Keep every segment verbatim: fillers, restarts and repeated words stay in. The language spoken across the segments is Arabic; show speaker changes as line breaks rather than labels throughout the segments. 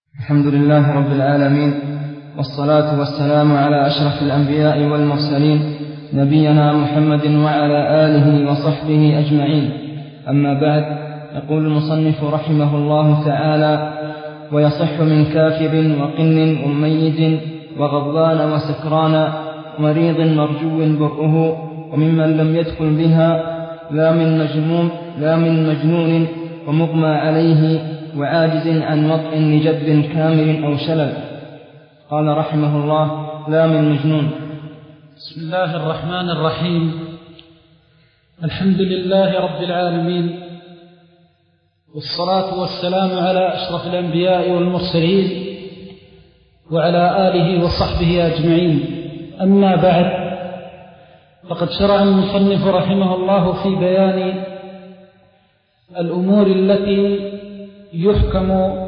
الحمد لله رب العالمين، والصلاة والسلام على أشرف الأنبياء والمرسلين نبينا محمد وعلى آله وصحبه أجمعين. أما بعد، يقول المصنف رحمه الله تعالى: ويصح من كافر وقن وميت وغضبان وسكران مريض مرجو برؤه، وممن لم يدخل بها لا من مجنون لا من مجنون ومغمى عليه وعاجز عن وطء لجد كامل أو شلل. قال رحمه الله: لا من مجنون.
بسم الله الرحمن الرحيم. الحمد لله رب العالمين، والصلاة والسلام على أشرف الأنبياء والمرسلين وعلى آله وصحبه أجمعين. أما بعد، فقد شرع المصنف رحمه الله في بيان الأمور التي يحكم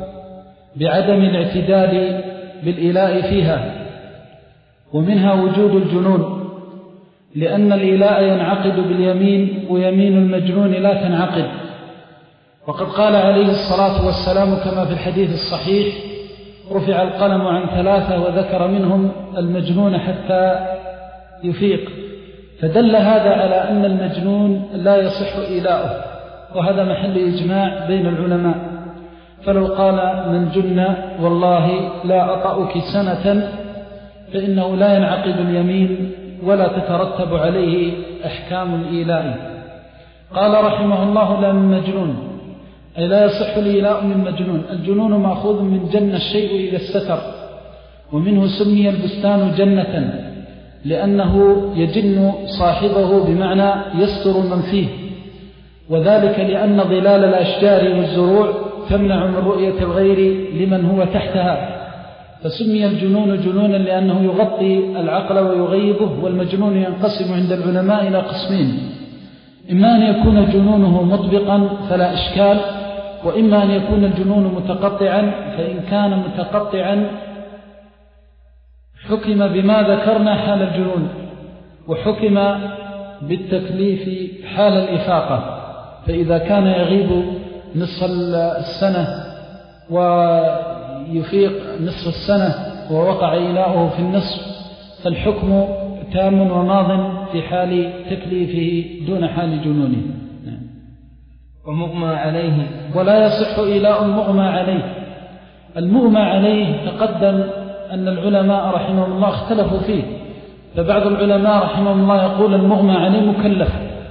بعدم الاعتدال بالإيلاء فيها، ومنها وجود الجنون، لأن الإيلاء ينعقد باليمين ويمين المجنون لا تنعقد. وقد قال عليه الصلاة والسلام كما في الحديث الصحيح: رفع القلم عن ثلاثة وذكر منهم المجنون حتى يفيق. فدل هذا على أن المجنون لا يصح إيلاؤه، وهذا محل إجماع بين العلماء. فلو قال من جن والله لا أطأك سنة فإنه لا ينعقد اليمين ولا تترتب عليه أحكام الإيلاء. قال رحمه الله: لا من مجنون، أي لا يصح الإيلاء من مجنون. الجنون مأخوذ من جن الشيء إذا استتر، ومنه سمي البستان جنة، لأنه يجن صاحبه بمعنى يستر من فيه، وذلك لأن ظلال الأشجار والزروع تمنع من رؤية الغير لمن هو تحتها، فسمي الجنون جنونا لأنه يغطي العقل ويغيبه. والمجنون ينقسم عند العلماء إلى قسمين: إما أن يكون جنونه مطبقا فلا إشكال، وإما أن يكون الجنون متقطعا، فإن كان متقطعا حكم بما ذكرنا حال الجنون، وحكم بالتكليف حال الإفاقة. فإذا كان يغيب نصف السنة ويفيق نصف السنة ووقع إيلاؤه في النصف، فالحكم تام وماض في حال تكليفه دون حال جنونه.
ومغمى عليه،
ولا يصح إيلاء المغمى عليه. المغمى عليه تقدم أن العلماء رحمهم الله اختلفوا فيه، فبعض العلماء رحمهم الله يقول المغمى عليه مكلف،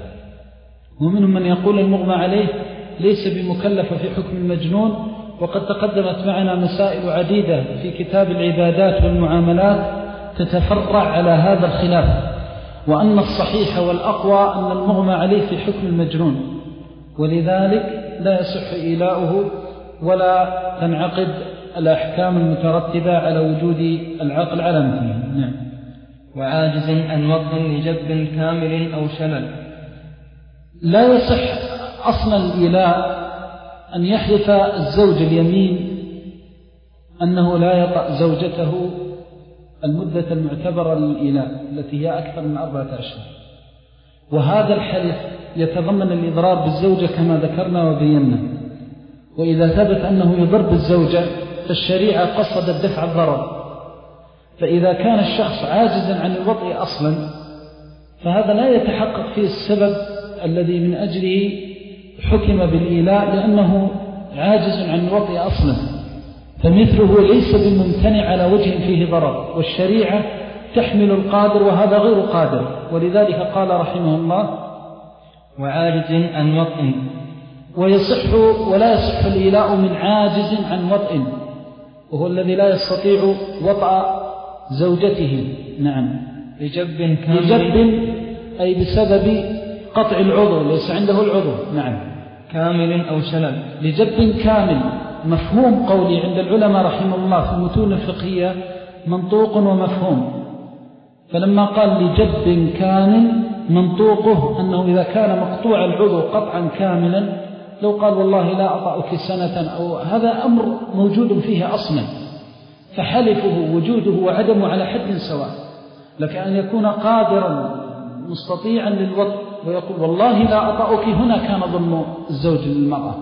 ومنهم من يقول المغمى عليه ليس بمكلف في حكم المجنون. وقد تقدمت معنا مسائل عديدة في كتاب العبادات والمعاملات تتفرع على هذا الخلاف، وأن الصحيح والأقوى أن المغمى عليه في حكم المجنون، ولذلك لا يصح إيلاؤه ولا تنعقد الأحكام المترتبة على وجود العقل على مثله. نعم.
وعاجز عن وطء لجب كامل أو شلل.
لا يصح أصلا الإيلاء أن يحلف الزوج اليمين أنه لا يطأ زوجته المدة المعتبرة للإيلاء التي هي أكثر من أربعة أشهر، وهذا الحلف يتضمن الإضرار بالزوجة كما ذكرنا وبينا. وإذا ثبت أنه يضر بالزوجة فالشريعة قصدت دفع الضرر. فإذا كان الشخص عاجزا عن الوطء أصلا فهذا لا يتحقق فيه السبب الذي من أجله حكم بالإيلاء، لأنه عاجز عن الوطء أصلا، فمثله ليس بممتنع على وجه فيه ضرر، والشريعة تحمل القادر وهذا غير قادر. ولذلك قال رحمه الله:
وعاجز عن وطء.
ويصح ولا يصح الإيلاء من عاجز عن وطء، وهو الذي لا يستطيع وطأ زوجته. نعم.
لجب كامل،
لجب أي بسبب قطع العضو، ليس عنده العضو. نعم.
كامل أو شلل.
لجب كامل مفهوم قولي عند العلماء رحمه الله في المتون الفقهية منطوق ومفهوم. فلما قال لجب كامل منطوقه أنه إذا كان مقطوع العضو قطعا كاملا، لو قال والله لا أطأك سنة، أو هذا أمر موجود فيه أصلا، فحلفه وجوده وعدمه على حد سواء. لك أن يكون قادرا مستطيعا للوطء ويقول والله لا أطأك، هنا كان ظن الزوج للمرأة،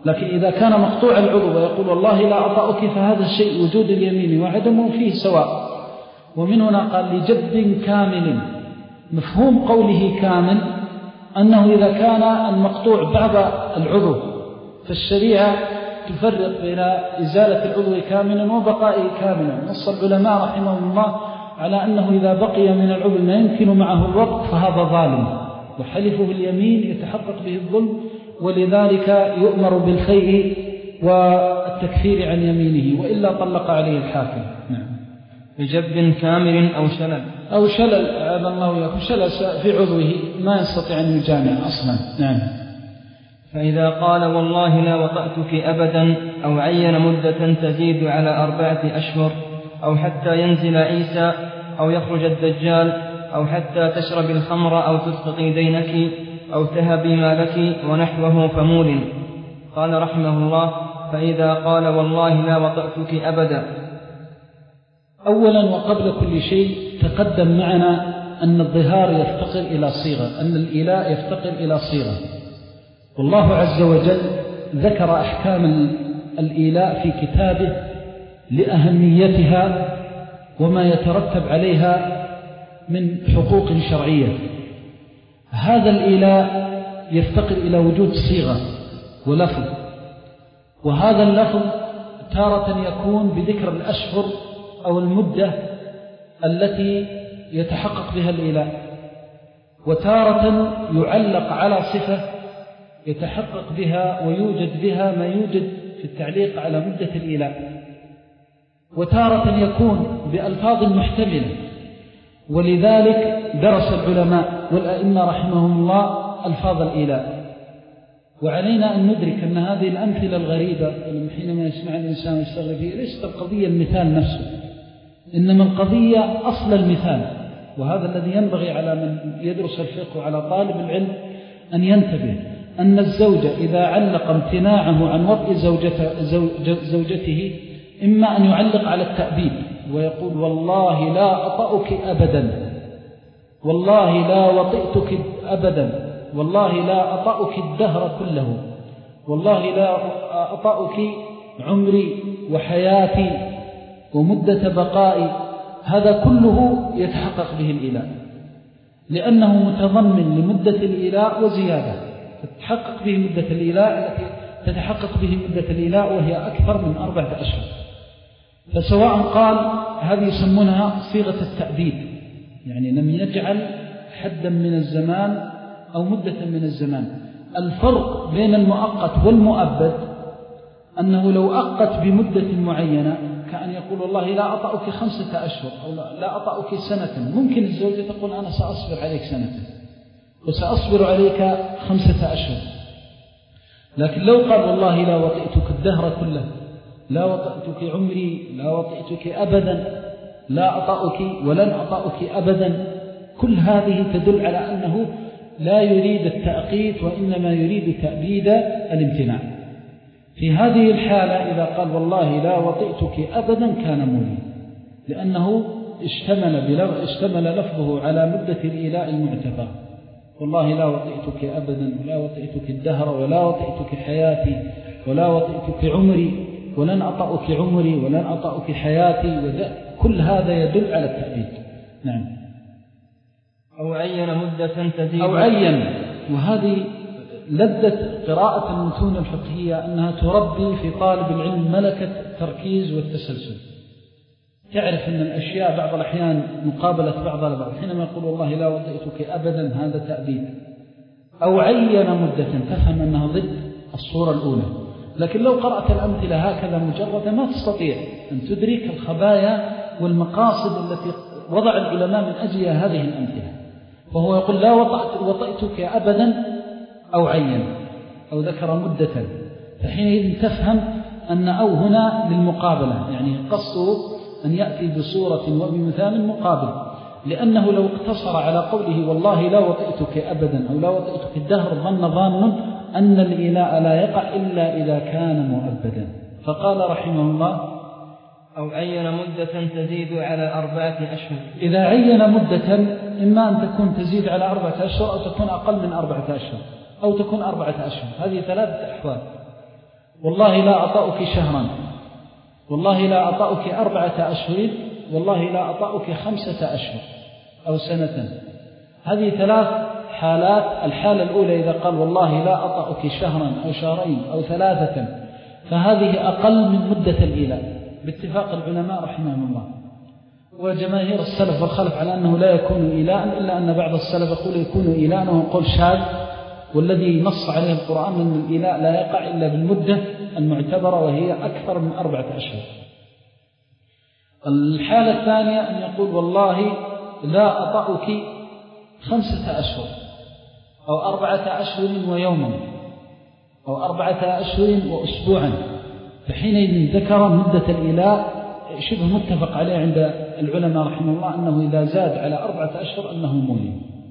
لكن إذا كان مقطوع العضو ويقول والله لا أطأك فهذا الشيء وجود اليمين وعدمه فيه سواء. ومن هنا قال لجد كامل. مفهوم قوله كامل أنه إذا كان المقطوع بعض العضو فالشريعة تفرق بين إزالة العضو كاملا وبقائه كاملا. نص العلماء رحمهم الله على أنه إذا بقي من العضو ما يمكن معه الوقت فهذا ظالم، وحلفه باليمين يتحقق به الظلم، ولذلك يؤمر بالخيء والتكفير عن يمينه، وإلا طلق عليه الحاكم. نعم.
بجب كامل أو شلل
أو شلل أعاذ الله إياكم، شلل في عضوه ما يستطيع أن يجامع أصلا. نعم.
فإذا قال والله لا وطأتك أبدا أو عين مدة تزيد على أربعة أشهر أو حتى ينزل عيسى أو يخرج الدجال أو حتى تشرب الخمر أو تسقطي دينك أو تهبي مالك ونحوه فمول. قال رحمه الله: فإذا قال والله لا وطأتك أبدا.
أولا وقبل كل شيء تقدم معنا أن الظهار يفتقر إلى صيغة، أن الإيلاء يفتقر إلى صيغة، والله عز وجل ذكر أحكام الإيلاء في كتابه لأهميتها وما يترتب عليها من حقوق شرعية. هذا الإيلاء يفتقر إلى وجود صيغة ولفظ، وهذا اللفظ تارة يكون بذكر الأشهر أو المدة التي يتحقق بها الإيلاء، وتارة يعلق على صفة يتحقق بها ويوجد بها ما يوجد في التعليق على مدة الإيلاء، وتارة يكون بألفاظ محتملة. ولذلك درس العلماء والأئمة رحمهم الله ألفاظ الإيلاء. وعلينا أن ندرك أن هذه الأمثلة الغريبة حينما يسمع الإنسان يستغرب فيه ليست القضية المثال نفسه، إنما القضية أصل المثال. وهذا الذي ينبغي على من يدرس الفقه وعلى طالب العلم أن ينتبه أن الزوجة إذا علق امتناعه عن وطئ زوجته, زوجته إما أن يعلق على التأبيد ويقول والله لا أطأك أبدا، والله لا وطئتك أبدا، والله لا أطأك الدهر كله، والله لا أطأك عمري وحياتي ومدة بقائي. هذا كله يتحقق به الإيلاء لأنه متضمن لمدة الإيلاء وزيادة، تتحقق به مدة الإيلاء التي تتحقق به مدة الإيلاء وهي أكثر من أربعة أشهر. فسواء قال هذه يسمونها صيغة التأبيد، يعني لم يجعل حدا من الزمان أو مدة من الزمان. الفرق بين المؤقت والمؤبد أنه لو أقت بمدة معينة كأن يقول والله لا أطأك خمسة أشهر أو لا أطأك سنة، ممكن الزوجة تقول أنا سأصبر عليك سنة وسأصبر عليك خمسة أشهر. لكن لو قال والله لا وطئتك الدهر كله، لا وطئتك عمري، لا وطئتك أبدا، لا أطأك ولن أطأك أبدا، كل هذه تدل على أنه لا يريد التأقيت وإنما يريد تأبيد الامتناع. في هذه الحالة إذا قال والله لا وطئتك أبدا كان مولي، لأنه اشتمل, اشتمل لفظه على مدة الإيلاء المعتبر. والله لا وطئتك أبدا ولا وطئتك الدهر ولا وطئتك حياتي ولا وطئتك عمري ولن أطأك عمري ولن أطأك حياتي، كل هذا يدل على التأبيد. نعم.
أو عين مدة تزيد،
أو عين، وهذه لذة قراءة المتون الفقهية أنها تربي في طالب العلم ملكة التركيز والتسلسل. تعرف أن الأشياء بعض الأحيان مقابلة بعضها لبعض. حينما يقول والله لا وطئتك أبدا هذا تأبيد. أو عين مدة تفهم أنها ضد الصورة الأولى. لكن لو قرأت الأمثلة هكذا مجرد ما تستطيع أن تدرك الخبايا والمقاصد التي وضع العلماء من أجل هذه الأمثلة. فهو يقول لا وطئتك أبدا أو عين أو ذكر مدة، فحينئذ تفهم أن أو هنا للمقابلة، يعني قصده أن يأتي بصورة وبمثال مقابل، لأنه لو اقتصر على قوله والله لا وطئتك أبدا أو لا وطئتك الدهر ظن ظان أن الإيلاء لا يقع إلا إذا كان مؤبدا. فقال رحمه الله
أو عين مدة تزيد على أربعة أشهر.
إذا عين مدة إما أن تكون تزيد على أربعة أشهر أو تكون أقل من أربعة أشهر أو تكون أربعة أشهر، هذه ثلاثة أحوال. والله لا أطأك شهرا، والله لا أطأك أربعة أشهر، والله لا أطأك خمسة أشهر أو سنة. هذه ثلاث حالات. الحالة الأولى إذا قال والله لا أطأك شهرا أو شهرين أو ثلاثة، فهذه أقل من مدة الإيلاء باتفاق العلماء رحمهم الله، وجماهير السلف والخلف على أنه لا يكون إيلاء، إلا أن بعض السلف يقول يكون إيلاء وهو قول شاذ، والذي نص عليه القرآن أن الإيلاء لا يقع إلا بالمدة المعتبرة وهي أكثر من أربعة أشهر. الحالة الثانية أن يقول والله لا أطأك خمسة أشهر أو أربعة أشهر ويوما أو أربعة أشهر وأسبوعا، فحينئذ ذكر مدة الإيلاء شبه متفق عليه عند العلماء رحمه الله أنه إذا زاد على أربعة أشهر أنه مولي.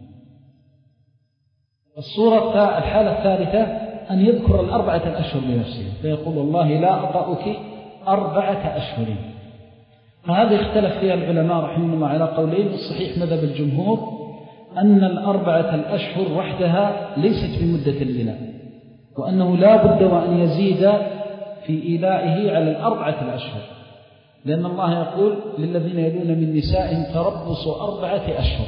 الصورة الحالة الثالثة أن يذكر الأربعة الأشهر بنفسه فيقول والله لا أطأك أربعة أشهر. فهذا اختلف فيها العلماء رحمه الله على قولين. الصحيح مذهب الجمهور أن الأربعة الأشهر وحدها ليست بمدة الإيلاء، وأنه لا بد وأن يزيد في إيلائه على الأربعة الأشهر، لأن الله يقول للذين يلون من نسائهم تربصوا أربعة أشهر،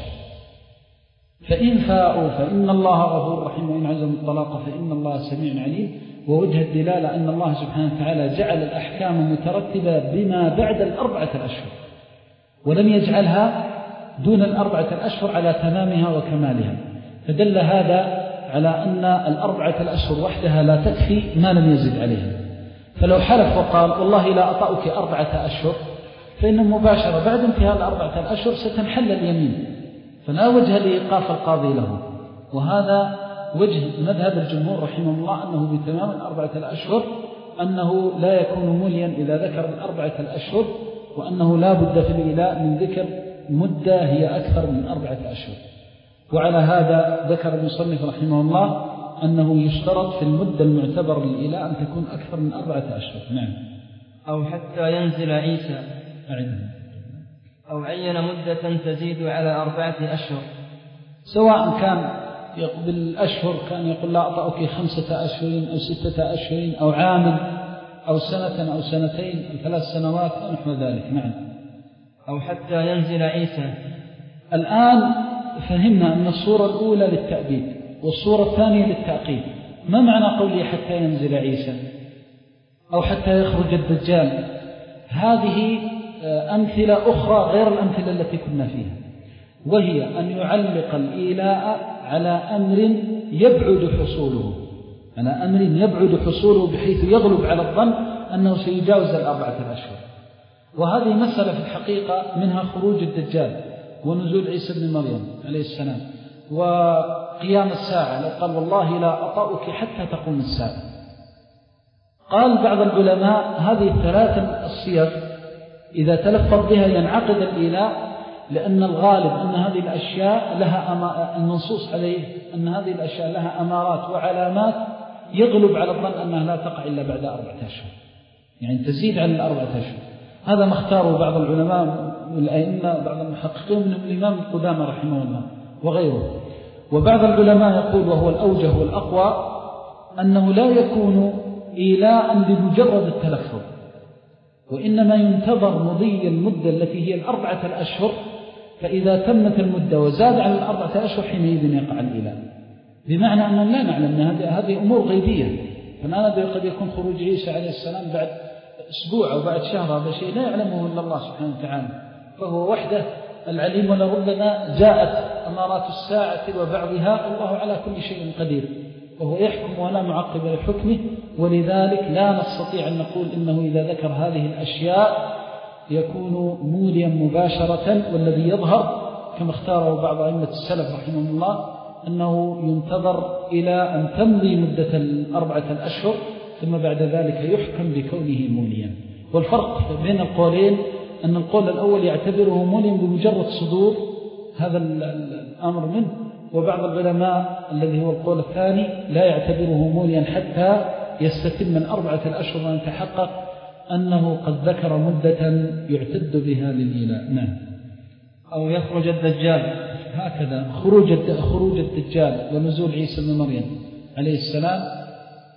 فإن فاءوا فإن الله غفور رحيم، وإن عزموا الطلاق فإن الله سميع عليم. ووجه الدلالة أن الله سبحانه وتعالى جعل الأحكام مترتبة بما بعد الأربعة الأشهر، ولم يجعلها دون الأربعة الأشهر على تمامها وكمالها، فدل هذا على أن الأربعة الأشهر وحدها لا تكفي ما لم يزد عليها. فلو حلف وقال والله لا أطأك أربعة أشهر، فإن مباشرة بعد انتهاء الأربعة الأشهر ستنحل اليمين، فلا وجه لإيقاف القاضي له. وهذا وجه مذهب الجمهور رحمه الله أنه بتمام الأربعة الأشهر أنه لا يكون موليا إذا ذكر الأربعة الأشهر، وأنه لا بد في الإيلاء من ذكر مدة هي أكثر من أربعة أشهر. وعلى هذا ذكر المصنف رحمه الله أنه يشترط في المدة المعتبر للإيلاء أن تكون أكثر من أربعة أشهر. نعم.
أو حتى ينزل عيسى،
أعلم.
أو عين مدة تزيد على أربعة أشهر،
سواء كان بالأشهر كان يقول لا أطأك خمسة أشهر أو ستة أشهر أو عام أو سنة أو سنتين أو ثلاث سنوات أو نحو ذلك. نعم.
أو حتى ينزل عيسى.
الآن فهمنا أن الصورة الأولى للتأبيد والصورة الثانية للتأقيد. ما معنى قولي حتى ينزل عيسى أو حتى يخرج الدجال؟ هذه أمثلة أخرى غير الأمثلة التي كنا فيها، وهي أن يعلق الإيلاء على أمر يبعد حصوله، على أمر يبعد حصوله بحيث يغلب على الظن أنه سيجاوز الأربعة الأشهر. وهذه مسألة في الحقيقة منها خروج الدجال ونزول عيسى بن مريم عليه السلام وقيام الساعة. لو قال والله لا أطأك حتى تقوم الساعة. قال بعض العلماء هذه الثلاثة الصيغ إذا تلفظ بها ينعقد الإيلاء، لأن الغالب أن هذه الأشياء لها أما... المنصوص عليه أن هذه الأشياء لها أمارات وعلامات يغلب على الظن أنها لا تقع إلا بعد أربعة أشهر، يعني تزيد عن الأربعة أشهر. هذا ما اختاره بعض العلماء والأئمة، بعض المحققين منهم الإمام القدامى رحمه الله وغيره. وبعض العلماء يقول وهو الأوجه والأقوى أنه لا يكون إيلاء بمجرد التلفظ، وإنما ينتظر مضي المدة التي هي الأربعة الأشهر، فإذا تمت المدة وزاد عن الأربعة أشهر حينئذ يقع الإيلاء. بمعنى أننا لا نعلم أن هذه أمور غيبية، فالآن قد يكون خروج عيسى عليه السلام بعد أسبوع أو بعد شهر، هذا شيء لا يعلمه إلا الله سبحانه وتعالى، فهو وحده العليم. ولربما جاءت أمارات الساعة وبعضها، الله على كل شيء قدير وهو يحكم ولا معقب لحكمه. ولذلك لا نستطيع أن نقول إنه إذا ذكر هذه الأشياء يكون موليا مباشرة. والذي يظهر كما اختاره بعض أئمة السلف رحمه الله أنه ينتظر إلى أن تمضي مدة الأربعة الأشهر ثم بعد ذلك يحكم بكونه موليا. والفرق بين القولين أن القول الأول يعتبره موليا بمجرد صدور هذا الأمر منه، وبعض العلماء الذي هو القول الثاني لا يعتبره موليا حتى يستتم الأربعة الأشهر ويتحقق أنه قد ذكر مدة يعتد بها للإيلاء. نعم.
أو يخرج الدجال،
هكذا خروج خروج الدجال ونزول عيسى بن مريم عليه السلام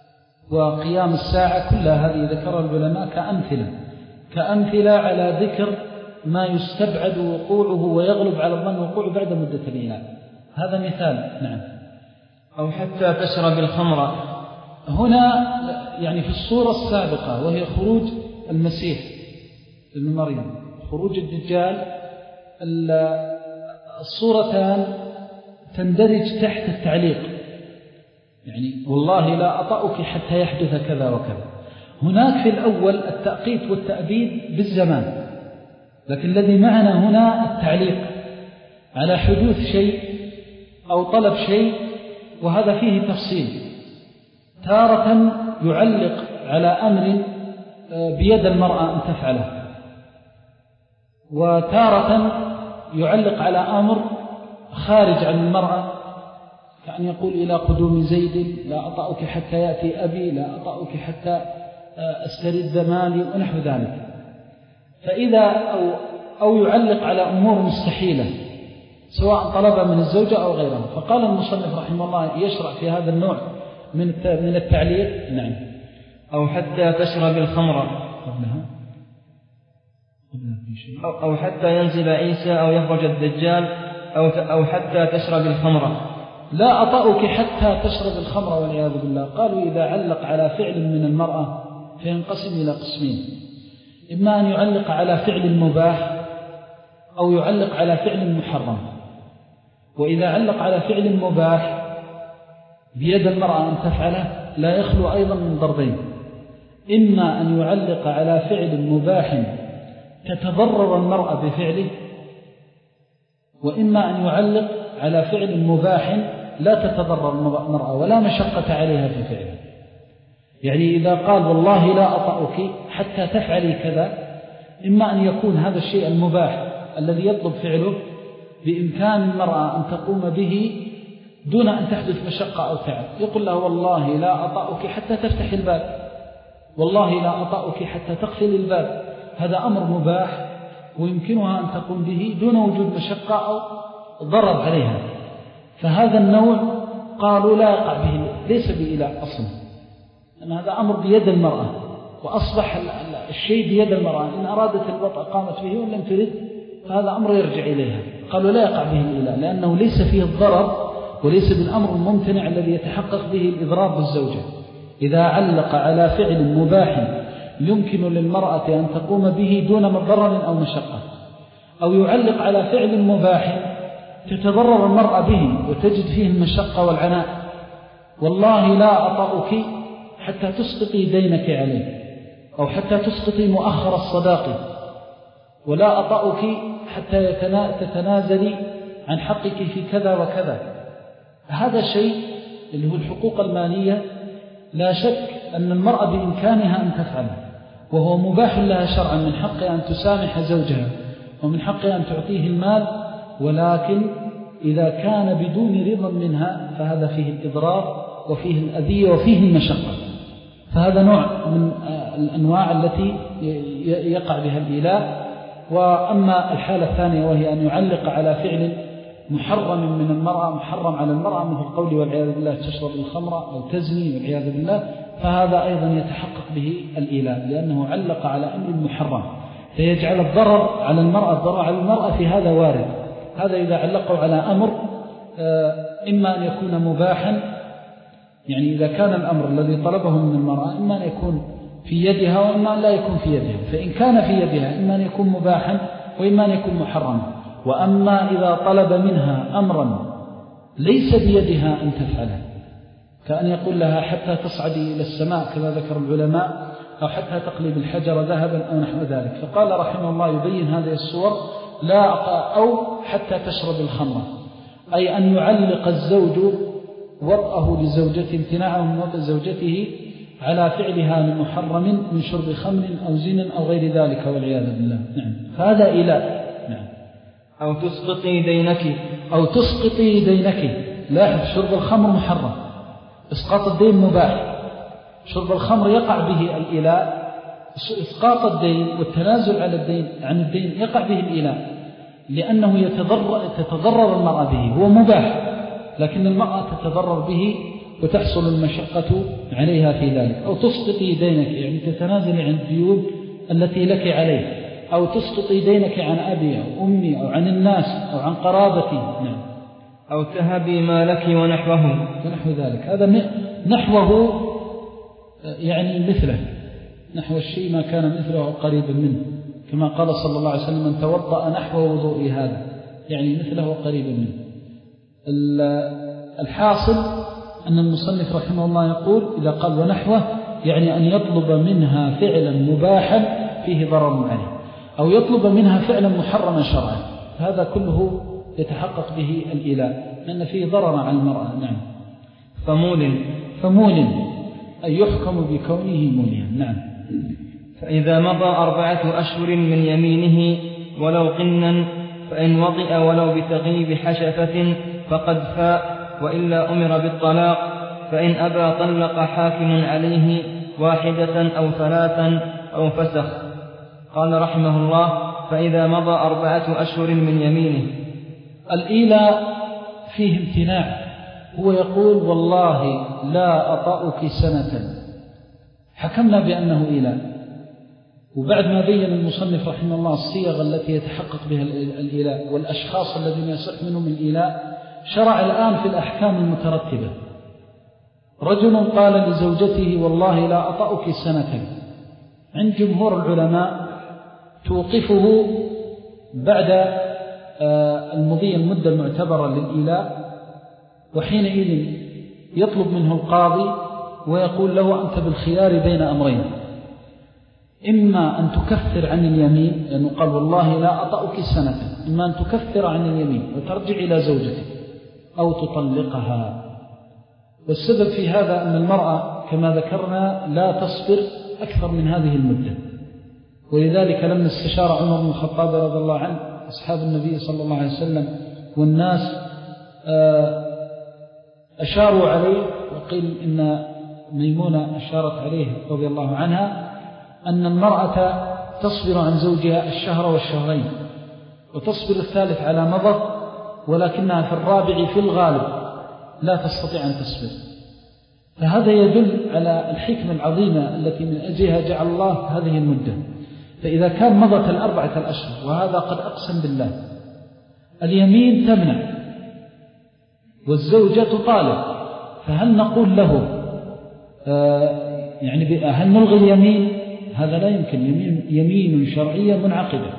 وقيام الساعة، كلها هذه ذكر العلماء كأمثلة كأمثلة على ذكر ما يستبعد وقوعه ويغلب على الظن وقوعه بعد مدة الإيلاء. هذا مثال. نعم.
أو حتى تشرب الخمر.
هنا يعني في الصورة السابقة وهي خروج المسيح ابن مريم، خروج الدجال، الصورتان تندرج تحت التعليق، يعني والله لا أطأك حتى يحدث كذا وكذا. هناك في الأول التأقيت والتأبيد بالزمان، لكن الذي معنا هنا التعليق على حدوث شيء أو طلب شيء، وهذا فيه تفصيل. تارة يعلق على أمر بيد المرأة أن تفعله، وتارة يعلق على أمر خارج عن المرأة، كأن يقول إلى قدوم زيد لا أطأك حتى يأتي أبي، لا أطأك حتى أسترد مالي ونحو ذلك. فإذا أو, أو يعلق على أمور مستحيلة سواء طلبها من الزوجة أو غيرها. فقال المصنف رحمه الله يشرع في هذا النوع من من التعليق. نعم.
أو حتى تشرب الخمر
قبلها
أو حتى ينزل عيسى أو يخرج الدجال أو أو حتى تشرب الخمر.
لا أطأك حتى تشرب الخمر والعياذ بالله. قالوا إذا علق على فعل من المرأة فينقسم إلى قسمين: إما أن يعلق على فعل مباح أو يعلق على فعل محرم. وإذا علق على فعل مباح بيد المرأة أن تفعله لا يخلو أيضا من ضربين: إما أن يعلق على فعل مباح تتضرر المرأة بفعله، وإما أن يعلق على فعل مباح لا تتضرر المرأة ولا مشقة عليها في فعله. يعني إذا قال والله لا أطأك حتى تفعلي كذا، إما أن يكون هذا الشيء المباح الذي يطلب فعله بإمكان المرأة أن تقوم به دون أن تحدث مشقة أو تعب. يقول له والله لا أطأك حتى تفتح الباب، والله لا أطأك حتى تقفل الباب. هذا أمر مباح ويمكنها أن تقوم به دون وجود مشقة أو ضرر عليها. فهذا النوع قالوا لا يقع به، ليس بإله أصلا، أن هذا أمر بيد المرأة، وأصبح الشيء بيد المرأة، إن أرادت الوطأ قامت به وإن لم ترد فهذا أمر يرجع إليها. قالوا لا يقع به الإله لأنه ليس فيه الضرر وليس بالأمر الممتنع الذي يتحقق به الإضرار بالزوجة. إذا علق على فعل مباح يمكن للمرأة أن تقوم به دون ضرر أو مشقة، أو يعلق على فعل مباح تتضرر المرأة به وتجد فيه المشقة والعناء: والله لا أطأك حتى تسقطي دينك عليه، أو حتى تسقطي مؤخر الصداق، ولا أطأك حتى تتنازلي عن حقك في كذا وكذا. هذا شيء اللي هو الحقوق المالية لا شك أن المرأة بإمكانها أن تفعله، وهو مباح لها شرعا، من حقها أن تسامح زوجها ومن حقها أن تعطيه المال، ولكن إذا كان بدون رضا منها فهذا فيه الإضرار وفيه الأذية وفيه المشقة. فهذا نوع من الأنواع التي يقع بها الإيلاء. وأما الحالة الثانية وهي أن يعلق على فعل محرم من المرأة، محرم على المرأة مثل القول والعياذ بالله تشرب الخمر أو تزني والعياذ بالله، فهذا أيضا يتحقق به الإيلاء لأنه علق على أمر محرم، فيجعل الضرر على المرأة الضرر على المرأة في هذا وارد. هذا إذا علقوا على أمر إما أن يكون مباحا، يعني إذا كان الأمر الذي طلبه من المرأة إما أن يكون في يدها وإما أن لا يكون في يدها، فإن كان في يدها إما أن يكون مباحا وإما أن يكون محرما. وأما إذا طلب منها أمرا ليس بيدها أن تفعله، كأن يقول لها حتى تصعدي إلى السماء كما ذكر العلماء، أو حتى تقلب الحجر ذهبا أو نحو ذلك، فقال رحمه الله يبين هذه الصور: لا أو حتى تشرب الخمر، أي أن يعلق الزوج وطأه لزوجته، امتناعه من وطأ زوجته على فعلها من محرم من شرب خمر أو زنا أو غير ذلك والعياذ بالله. نعم. هذا إيلاء. نعم.
أو تسقطي دينك
أو تسقطي دينك. لاحظ شرب الخمر محرم، إسقاط الدين مباح. شرب الخمر يقع به الإيلاء، إسقاط الدين والتنازل على الدين عن الدين يقع به الإيلاء، لأنه يتضرر تتضرر المرأة به، هو مباح لكن المرأة تتضرر به وتحصل المشقة عليها في ذلك. أو تسقطي دينك، يعني تتنازلي عن الديون التي لك عليه، أو تسقطي دينك عن أبي أو أمي أو عن الناس أو عن قرابتي. نعم.
أو تهبي ما لك ونحوه
ونحو ذلك. هذا نحوه يعني مثله، نحو الشيء ما كان مثله قريبا منه، كما قال صلى الله عليه وسلم: من توضأ نحو وضوئي هذا، يعني مثله قريبا منه. الحاصل أن المصنف رحمه الله يقول إذا قال ونحوه يعني أن يطلب منها فعلا مباحا فيه ضرر عليه، أو يطلب منها فعلا محرما شرعا، هذا كله يتحقق به الإيلاء لأن فيه ضرر على المرأة. نعم.
فمول
فمول أي يحكم بكونه موليا. نعم.
فإذا مضى أربعة أشهر من يمينه ولو قنا، فإن وطئ ولو بتغيب حشفة فقد فاء، وإلا أمر بالطلاق. فإن أبى طلق حاكم عليه واحدة أو ثلاثا أو فسخ. قال رحمه الله: فإذا مضى أربعة أشهر من يمينه.
الإيلاء فيه امتناع، هو يقول: والله لا أطأك سنة، حكمنا بأنه إيلاء. وبعد ما بين المصنف رحمه الله الصيغ التي يتحقق بها الإيلاء والأشخاص الذين يصح منهم الإيلاء، شرع الآن في الأحكام المترتبة. رجل قال لزوجته: والله لا أطأك سنة، عند جمهور العلماء توقفه بعد المضي المدة المعتبرة للإيلاء، وحينئذ يطلب منه القاضي ويقول له: أنت بالخيار بين أمرين، إما أن تكفر عن اليمين، لأنه قال: والله لا أطأك سنة، إما أن تكفر عن اليمين وترجع إلى زوجتك، أو تطلقها. والسبب في هذا أن المرأة كما ذكرنا لا تصبر أكثر من هذه المدة، ولذلك لما استشار عمر بن الخطاب رضي الله عنه أصحاب النبي صلى الله عليه وسلم والناس أشاروا عليه، وقيل إن ميمونة أشارت عليه رضي الله عنها أن المرأة تصبر عن زوجها الشهر والشهرين، وتصبر الثالث على مضض، ولكنها في الرابع في الغالب لا تستطيع أن تصبر. فهذا يدل على الحكمة العظيمة التي من أجلها جعل الله هذه المدة. فإذا كان مضت الأربعة الأشهر، وهذا قد أقسم بالله، اليمين تمنع والزوجة تطالب، فهل نقول له آه يعني هل نلغي اليمين؟ هذا لا يمكن. يمين, يمين شرعية منعقدة.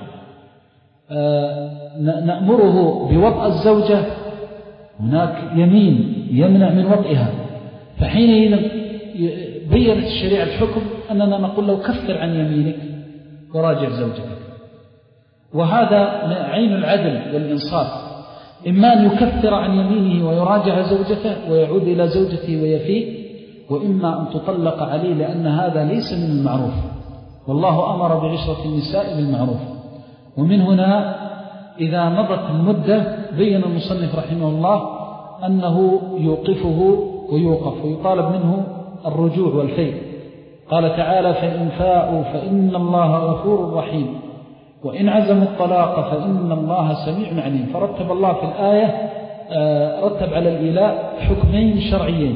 آه نأمره بوطأ الزوجة، هناك يمين يمنع من وطئها، فحينئذ بيّنت الشريعة الحكم أننا نقول له: كفر عن يمينك وراجع زوجتك. وهذا عين العدل والإنصاف، إما أن يكفر عن يمينه ويراجع زوجته ويعود إلى زوجته ويفيء، وإما أن تطلق عليه، لأن هذا ليس من المعروف، والله أمر بعشرة النساء بالمعروف. ومن هنا إذا مضت المدة بين المصنف رحمه الله أنه يوقفه ويوقف ويطالب منه الرجوع والفيء. قال تعالى: فإن فاءوا فإن الله غفور رحيم، وإن عزموا الطلاق فإن الله سميع عليم. فرتب الله في الآية رتب على الإيلاء حكمين شرعيين،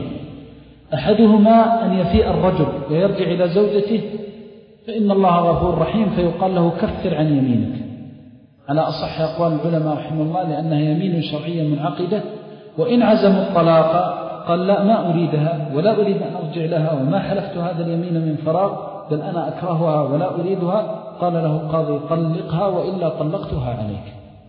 أحدهما أن يفيء الرجل ويرجع إلى زوجته فإن الله غفور رحيم، فيقال له: كفر عن يمينك، على أصح أقوال العلماء رحمه الله، لأنها يمين شرعية منعقدة. وإن عزموا الطلاق قال: لا، ما أريدها ولا أريد أن أرجع لها، وما حلفت هذا اليمين من فراغ، بل أنا أكرهها ولا أريدها. قال له القاضي: طلقها وإلا طلقتها عليك.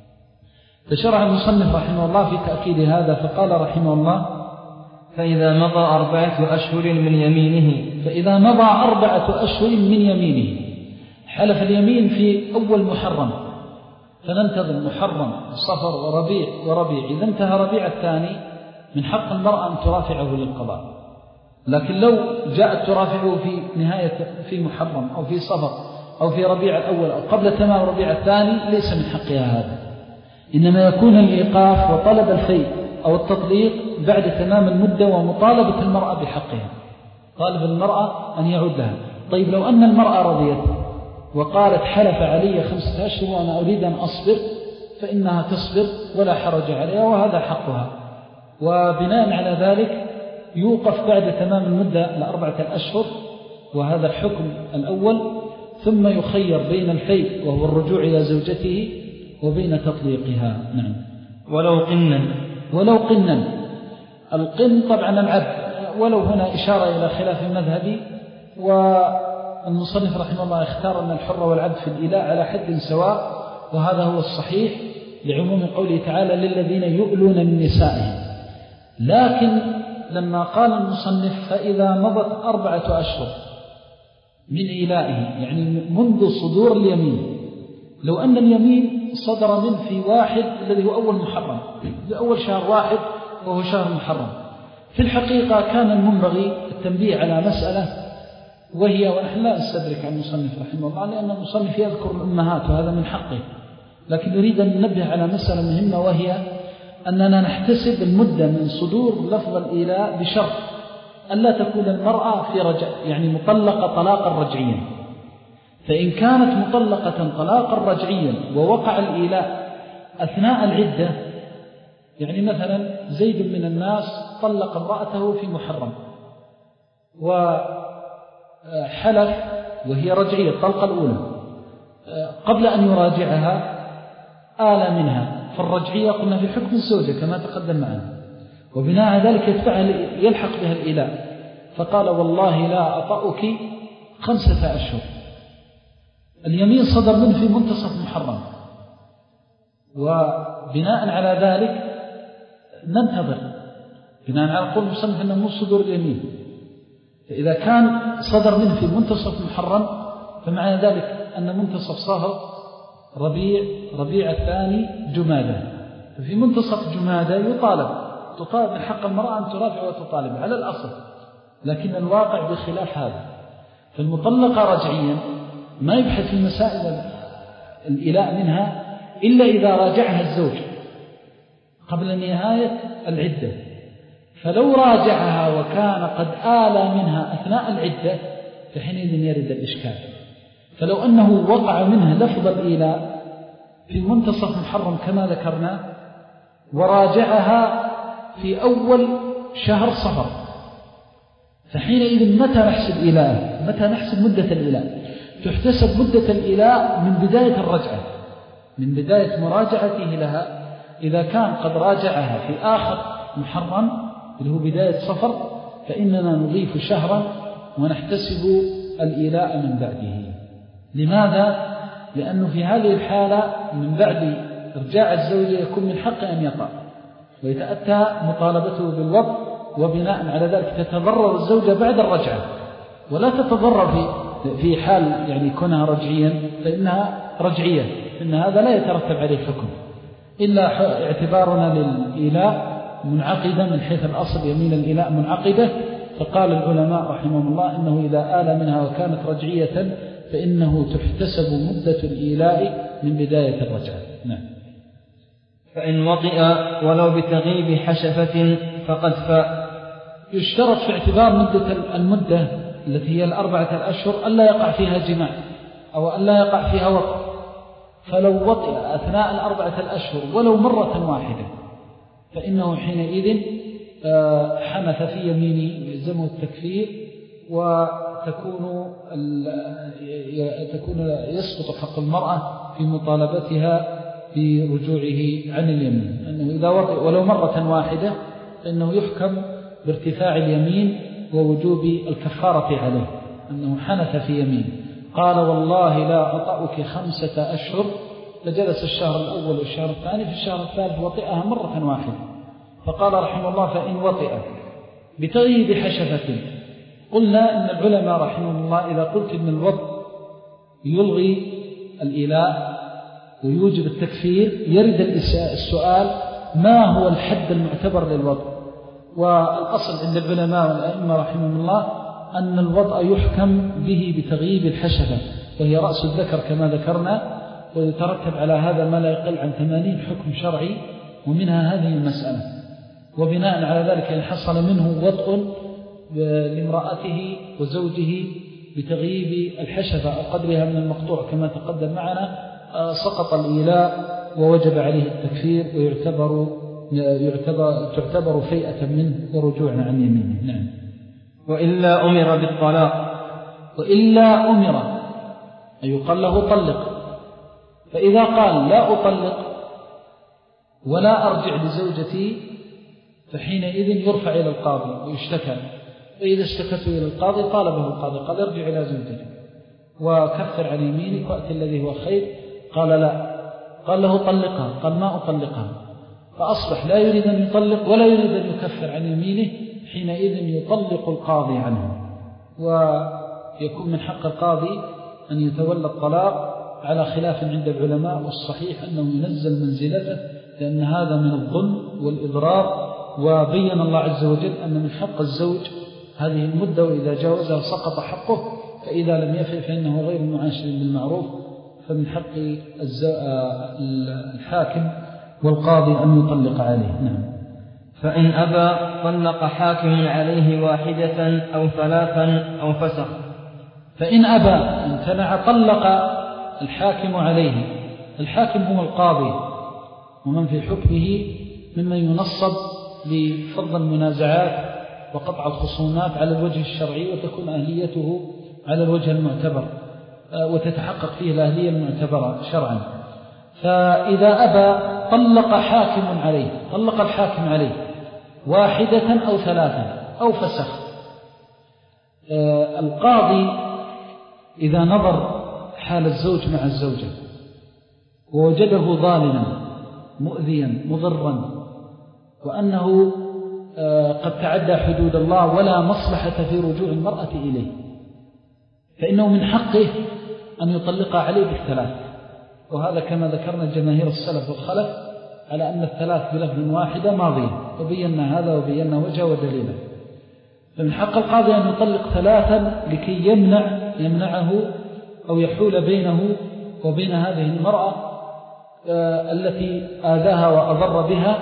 فشرع المصنف رحمه الله في تأكيد هذا، فقال رحمه الله:
فإذا مضى أربعة أشهر من يمينه.
فإذا مضى أربعة أشهر من يمينه، حلف اليمين في أول محرم، فننتظر محرم وصفر وربيع وربيع، إذا انتهى ربيع الثاني من حق المرأة أن ترافعه للقضاء. لكن لو جاءت ترافعه في نهاية في محرم أو في صفر أو في ربيع الأول أو قبل تمام ربيع الثاني، ليس من حقها هذا، إنما يكون الإيقاف وطلب الفيء أو التطليق بعد تمام المدة ومطالبة المرأة بحقها، طالب المرأة أن يعود لها. طيب لو أن المرأة رضيت وقالت: حلف علي خمسة أشهر وأنا أريد أن أصبر، فإنها تصبر ولا حرج عليها، وهذا حقها. وبناء على ذلك يوقف بعد تمام المدة الأربعة الأشهر، وهذا الحكم الأول، ثم يخير بين الفيء وهو الرجوع إلى زوجته وبين تطليقها. نعم.
ولو قنا
ولو قنا القن طبعا العبد، ولو هنا إشارة إلى خلاف المذهبي، والمصنف رحمه الله اختار أن الحر والعبد في الإلاء على حد سواء، وهذا هو الصحيح لعموم قوله تعالى للذين يؤلون من نسائهم. لكن لما قال المصنف فإذا مضت أربعة أشهر من إلائه، يعني منذ صدور اليمين، لو أن اليمين صدر منه في واحد الذي هو أول محرم، لأول شهر واحد وهو شهر محرم، في الحقيقة كان المنبغي التنبيه على مسألة، وهي ونحن لا نستدرك عن المصنف رحمه الله لأن المصنف يذكر الأمهات وهذا من حقه، لكن نريد أن ننبه على مسألة مهمة، وهي أننا نحتسب المدة من صدور لفظ الإيلاء بشرط ألا تكون المرأة في رجع، يعني مطلقة طلاقا رجعيا. فإن كانت مطلقة طلاقا رجعيا ووقع الإيلاء أثناء العدة، يعني مثلا زيد من الناس طلق امرأته في محرم وحلف وهي رجعية الطلقة الأولى، قبل أن يراجعها آل منها، فالرجعية قلنا في حكم الزوجة كما تقدم معنا، وبناء على ذلك يلحق بها الإيلاء، فقال والله لا أطأك خمسة أشهر. اليمين صدر منه في منتصف محرم، وبناء على ذلك ننتظر، بناء على قول المصنف أنه مو صدور اليمين، فإذا كان صدر منه في منتصف محرم فمعنى ذلك أن منتصف صهر ربيع ربيع الثاني جمادة، ففي منتصف جمادة يطالب تطالب من حق المرأة أن ترافع وتطالب على الأصل، لكن الواقع بخلاف هذا. فالمطلقة رجعيا ما يبحث في مسائل الإلاء منها إلا إذا راجعها الزوج قبل نهاية العدة، فلو راجعها وكان قد آلى منها أثناء العدة فحينئذ يرد الإشكال. فلو أنه وقع منها لفظ الإيلاء في منتصف محرم كما ذكرنا وراجعها في أول شهر صفر، فحينئذ متى نحسب إيلاء؟ متى نحسب مدة الإيلاء؟ تحتسب مدة الإيلاء من بداية الرجعة، من بداية مراجعته لها. إذا كان قد راجعها في آخر محرم اللي هو بداية صفر فإننا نضيف شهرا ونحتسب الإيلاء من بعده. لماذا؟ لأنه في هذه الحالة من بعد إرجاع الزوجة يكون من حق أن يطأ ويتأتى مطالبته بالوضع، وبناء على ذلك تتضرر الزوجة بعد الرجعة ولا تتضرر في في حال يعني كونها رجعيا فإنها رجعية، إن هذا لا يترتب عليه حكم إلا اعتبارنا للإيلاء منعقدة من حيث الأصل، يمين الإيلاء منعقدة. فقال العلماء رحمهم الله إنه إذا آل منها وكانت رجعية فإنه تحتسب مدة الإيلاء من بداية الرجعة. نعم.
فإن وطئ ولو بتغيب حشفة فقد فاء.
يشترط في اعتبار مدة المدة التي هي الأربعة الأشهر ألا يقع فيها جماع أو ألا يقع فيها وطئ، فلو وطئ أثناء الأربعة الأشهر ولو مرة واحدة فإنه حينئذ حنث في يمينه يلزمه التكفير، وتكون تكون يسقط حق المرأة في مطالبتها برجوعه عن اليمين، أنه إذا وطئ ولو مرة واحدة فإنه يحكم بارتفاع اليمين ووجوب الكفارة عليه، أنه حنث في يمين. قال والله لا أطأك خمسة أشهر، فجلس الشهر الأول والشهر الثاني، في الشهر الثالث وطئها مرة واحدة. فقال رحمه الله فإن وطئ بتغيب حشفة. قلنا إن العلماء رحمه الله إذا قلت إن الوضع يلغي الإيلاء ويوجب التكفير يرد السؤال ما هو الحد المعتبر للوضع؟ والأصل عند العلماء والأئمة رحمهم الله أن الوضع يحكم به بتغييب الحشفة وهي رأس الذكر كما ذكرنا، ويترتب على هذا ما لا يقل عن ثمانين حكم شرعي ومنها هذه المسألة. وبناء على ذلك إن حصل منه وطء لامرأته وزوجه بتغييب الحشفة أو قدرها من المقطوع كما تقدم معنا سقط الإيلاء ووجب عليه التكفير ويعتبر يعتبر تعتبر فيئة منه ورجوعا عن يمينه. نعم.
وإلا أمر بالطلاق،
وإلا أمر أي يقال له طلق، فإذا قال لا أطلق ولا أرجع لزوجتي فحينئذ يرفع إلى القاضي ويشتكى، فإذا اشتكته إلى القاضي طالبه القاضي قال ارجع إلى زوجتك وكفر عن يمينك وأتي الذي هو خير. قال لا، قال له طلقها، قال ما أطلقها، فأصبح لا يريد أن يطلق ولا يريد أن يكفر عن يمينه، حينئذ يطلق القاضي عنه، ويكون من حق القاضي أن يتولى الطلاق على خلاف عند العلماء، والصحيح أنه ينزل منزلته، لأن هذا من الظلم والإضرار. وبين الله عز وجل أن من حق الزوج هذه المدة، وإذا جاوزها سقط حقه، فإذا لم يفعل فإنه غير معاشر بالمعروف، فمن حق الحاكم والقاضي أن يطلق عليه. نعم.
فإن أبى طلق حاكم عليه واحدة أو ثلاثا أو فسخ.
فإن أبى امتنع طلق الحاكم عليه. الحاكم هو القاضي ومن في حكمه ممن ينصب لفض المنازعات وقطع الخصومات على الوجه الشرعي، وتكون أهليته على الوجه المعتبر وتتحقق فيه الأهلية المعتبرة شرعا. فإذا أبى طلق حاكم عليه، طلق الحاكم عليه واحدة أو ثلاثة أو فسخ. القاضي إذا نظر حال الزوج مع الزوجة ووجده ظالما مؤذيا مضرا، وأنه قد تعدى حدود الله ولا مصلحة في رجوع المرأة إليه، فإنه من حقه أن يطلق عليه بالثلاث. وهذا كما ذكرنا جماهير السلف والخلف على أن الثلاث بلفظ واحدة ماضية، وبينا هذا وبينا وجه ودليله. فمن حق القاضي أن يطلق ثلاثا لكي يمنع يمنعه أو يحول بينه وبين هذه المرأة التي آذاها وأضر بها.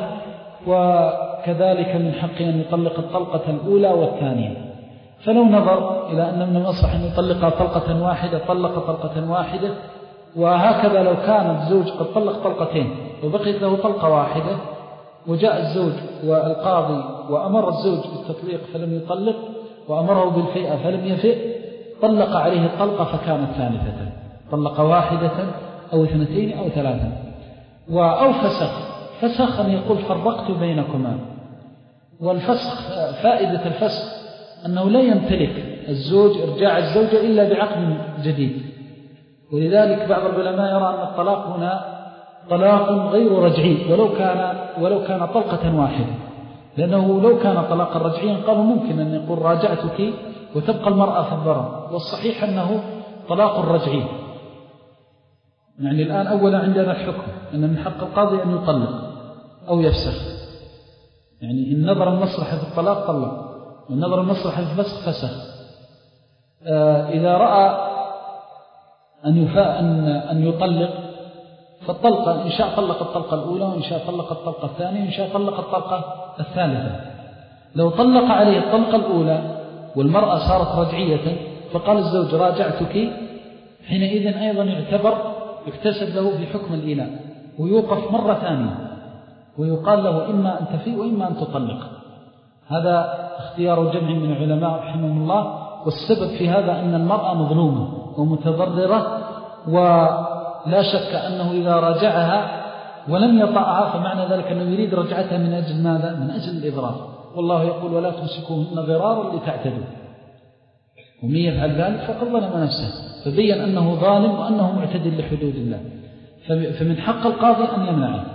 وكذلك من حقه أن يطلق الطلقة الأولى والثانية. فلو نظر إلى أن من المصلحة أن يطلق طلقة واحدة طلق طلقة واحدة، وهكذا لو كان الزوج قد طلق طلقتين وبقيت له طلقة واحدة، وجاء الزوج والقاضي وأمر الزوج بالتطليق فلم يطلق وأمره بالفئة فلم يفئ، طلق عليه الطلقة فكانت ثالثة، طلق واحدة أو اثنتين أو ثلاثة. أو فسخ، فسخ أن يقول فرقت بينكما. والفسخ فائدة الفسخ أنه لا يمتلك الزوج إرجاع الزوجة إلا بعقد جديد، ولذلك بعض العلماء يرى أن الطلاق هنا طلاق غير رجعي ولو كان ولو كان طلقة واحدة، لأنه لو كان طلاقا رجعيا قالوا ممكن أن يقول راجعتك وتبقى المرأة في الضرر، والصحيح أنه طلاق رجعي. يعني الآن أولا عندنا الحكم أن من حق القاضي أن يطلق أو يفسخ، يعني إن نظر المصلحة في الطلاق طلق، والنظر المصلحة في الفسخ فسخ. آه إذا رأى أن يفاء أن أن يطلق فالطلقة إن شاء طلق الطلقة الأولى، وإن شاء طلق الطلقة الثانية، وإن شاء طلق الطلقة الثالثة. لو طلق عليه الطلقة الأولى والمرأة صارت رجعية فقال الزوج راجعتك، حينئذ أيضا يعتبر يكتسب له في حكم الإيلاء ويوقف مرة ثانية ويقال له إما أن تفي وإما أن تطلق. هذا اختيار جمع من العلماء رحمهم الله، والسبب في هذا أن المرأة مظلومة ومتضررة، ولا شك أنه إذا راجعها ولم يطأها فمعنى ذلك أنه يريد رجعتها من أجل ماذا؟ من أجل الإضرار، والله يقول ولا تمسكوهن ضرارا لتعتدوا، ومن يفعل ذلك فقد ظلم نفسه. فبين أنه ظالم وأنه معتدل لحدود الله، فمن حق القاضي أن يمنعه.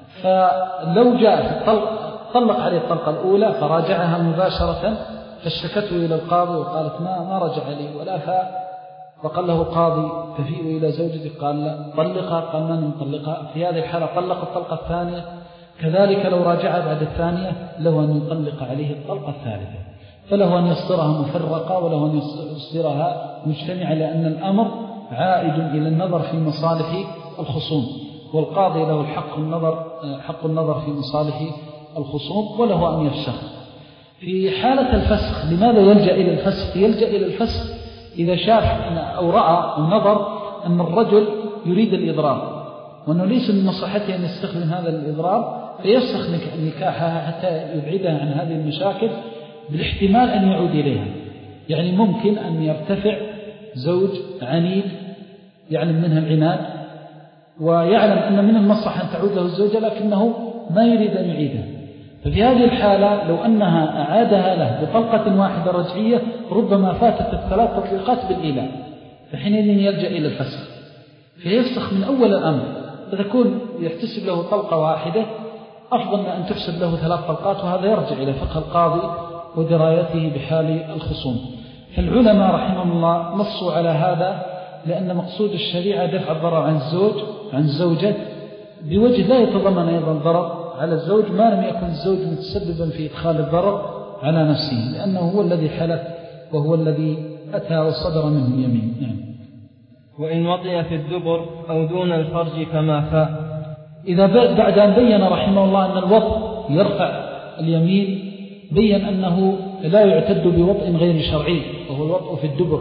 فلو جاء في الطلق طلق عليه الطلقة الأولى فراجعها مباشرة فاشتكته إلى القاضي وقالت ما ما رجع لي ولا فاء، فقال له القاضي تفيء إلى زوجتك، قال لا طلقها، قال ما نطلقها. في هذه الحالة طلق الطلقة الثانية. كذلك لو راجع بعد الثانية له أن يطلق عليه الطلقة الثالثة، فله أن يصدرها مفرقة وله أن يصدرها مجتمعة، لأن الأمر عائد إلى النظر في مصالح الخصوم، والقاضي له الحق النظر حق النظر في مصالح الخصوم وله أن يفسخ. في حالة الفسخ لماذا يلجأ إلى الفسخ؟ يلجأ إلى الفسخ إذا شاف أو رأى النظر أن الرجل يريد الإضرار وأنه ليس من مصلحته أن يستخدم هذا الإضرار، فيفسخ نكاحها حتى يبعدها عن هذه المشاكل بالاحتمال أن يعود إليها. يعني ممكن أن يرتفع زوج عنيد يعلم منها العناد ويعلم أن من المصلحة أن تعود له الزوجة لكنه ما يريد أن يعيدها، ففي هذه الحالة لو أنها أعادها له بطلقة واحدة رجعية ربما فاتت الثلاث تطليقات بالإيلاء، فحينئذ يلجأ إلى الفسخ، فيفسخ من أول الأمر، فتكون يحتسب له طلقة واحدة أفضل من أن تحسب له ثلاث طلقات، وهذا يرجع إلى فقه القاضي ودرايته بحال الخصوم. فالعلماء رحمهم الله نصوا على هذا لأن مقصود الشريعة دفع الضرر عن الزوج عن الزوجة بوجه لا يتضمن أيضا ضرر على الزوج ما لم يكن الزوج متسببا في إدخال الضرر على نفسه، لأنه هو الذي حلف وهو الذي أتى وصدر منه اليمين. نعم.
وإن وطئ في الدبر أو دون الفرج فما فاء.
إذا بعد أن بين رحمه الله أن الوطء يرفع اليمين بين أنه لا يعتد بوطء غير شرعي وهو الوطء في الدبر،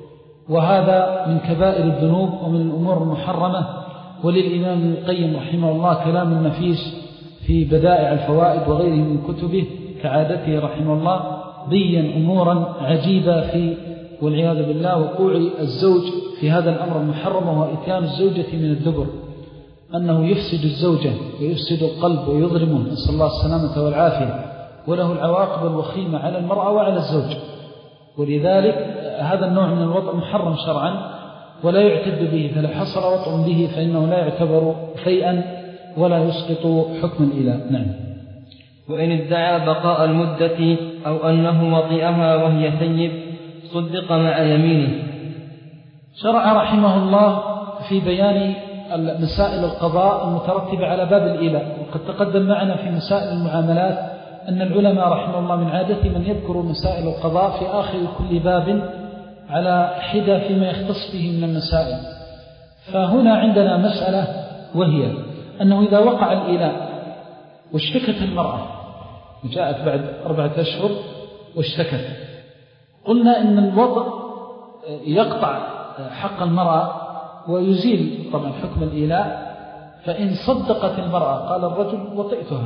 وهذا من كبائر الذنوب ومن الأمور المحرمة. وللإمام ابن القيم رحمه الله كلام نفيس في بدائع الفوائد وغيره من كتبه كعادته رحمه الله، بين أمورا عجيبة في والعياذ بالله وقوع الزوج في هذا الأمر المحرم، وهو إتيان الزوجة من الدبر، أنه يفسد الزوجة ويفسد القلب ويظلمه، نسأل الله السلامة والعافية، وله العواقب الوخيمة على المرأة وعلى الزوج. ولذلك هذا النوع من الوطء محرم شرعا ولا يعتد به، فلو حصل وطء به فإنه لا يعتبر شيئا ولا يسقط حكم الإله. نعم.
وإن ادعى بقاء المدة أو أنه وطئها وهي ثيب صدق مع يمينه.
شرع رحمه الله في بيان مسائل القضاء المترتبة على باب الإله، وقد تقدم معنا في مسائل المعاملات أن العلماء رحمه الله من عادة من يذكر مسائل القضاء في آخر كل باب على حدة فيما يختص به من المسائل. فهنا عندنا مسألة وهي أنه إذا وقع الإله واشتكت المرأة وجاءت بعد أربعة أشهر واشتكت، قلنا إن الوضع يقطع حق المرأة ويزيل طبعا حكم الإيلاء. فإن صدقت المرأة قال الرجل وطئتها،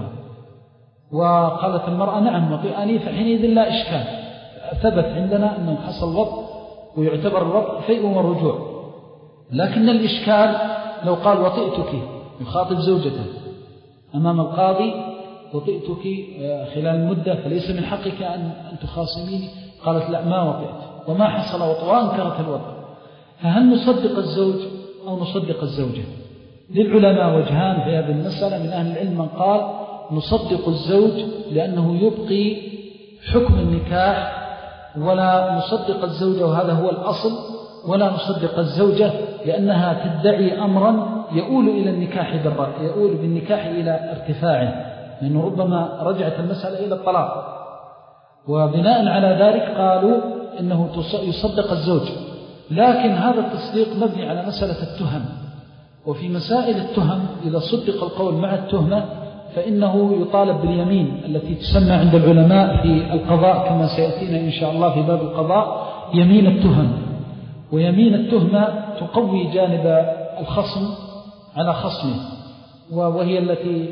وقالت المرأة نعم وطئني، فحينئذ لا إشكال، ثبت عندنا أنه حصل وطء ويعتبر الوطء فيء والرجوع. لكن الإشكال لو قال وطئتك يخاطب زوجته أمام القاضي وطئتك خلال المدة فليس من حقك أن تخاصميني، قالت لا ما وطئت وما حصل وطء وأنكرت الوطء، فهل نصدق الزوج أو نصدق الزوجة؟ للعلماء وجهان في هذه المسألة. من أهل العلم من قال نصدق الزوج لأنه يبقي حكم النكاح ولا نصدق الزوجة، وهذا هو الأصل، ولا نصدق الزوجة لأنها تدعي أمرا يؤول إلى النكاح بالرأي، يؤول بالنكاح إلى ارتفاعه، لأنه ربما رجعت المسألة إلى الطلاق. وبناء على ذلك قالوا إنه يصدق الزوج، لكن هذا التصديق مبني على مسألة التهم، وفي مسائل التهم إذا صدق القول مع التهمة فإنه يطالب باليمين التي تسمى عند العلماء في القضاء كما سيأتينا إن شاء الله في باب القضاء يمين التهم. ويمين التهمة تقوي جانب الخصم على خصمه، وهي التي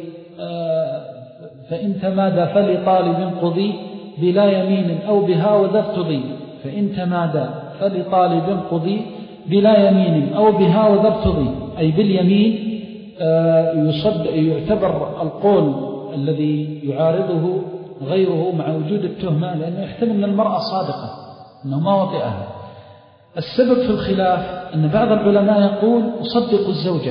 فإن تمادى فلطالب قضي بلا يمين أو بها وذا ارتضي، فإن تمادى فلطالب قضي بلا يمين أو بها وذا ارتضي، أي باليمين يصد يعتبر القول الذي يعارضه غيره مع وجود التهمة، لأنه يحتمل أن المرأة صادقة أنه ما وطئها. السبب في الخلاف أن بعض العلماء يقول أصدق الزوجة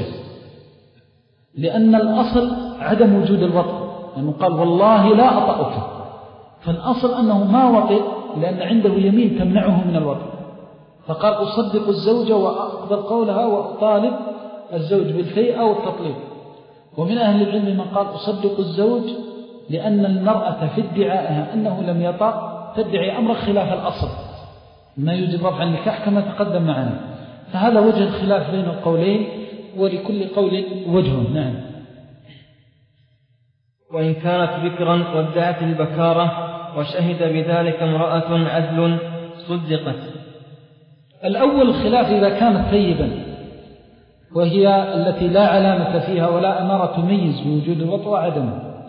لأن الأصل عدم وجود الوطئ، لأنه قال والله لا أطأك، فالأصل أنه ما وطئ لأن عنده يمين تمنعه من الوطئ، فقال أصدق الزوجة وأقبل قولها وأطالب الزوج بالفيء أو التطليق. ومن أهل العلم من قال أصدق الزوج لأن المرأة في ادعائها أنه لم يطأ تدعي أمر خلاف الأصل ما يوجب رفع النكاح كما تقدم معنا. فهذا وجه الخلاف بين القولين، ولكل قول وجه. نعم.
وإن كانت بكرا وادعت البكارة وشهد بذلك امرأة عدل صدقت.
الأول الخلاف إذا كانت ثيبا وهي التي لا علامة فيها ولا أمارة تميز بوجود الوطء وعدمه،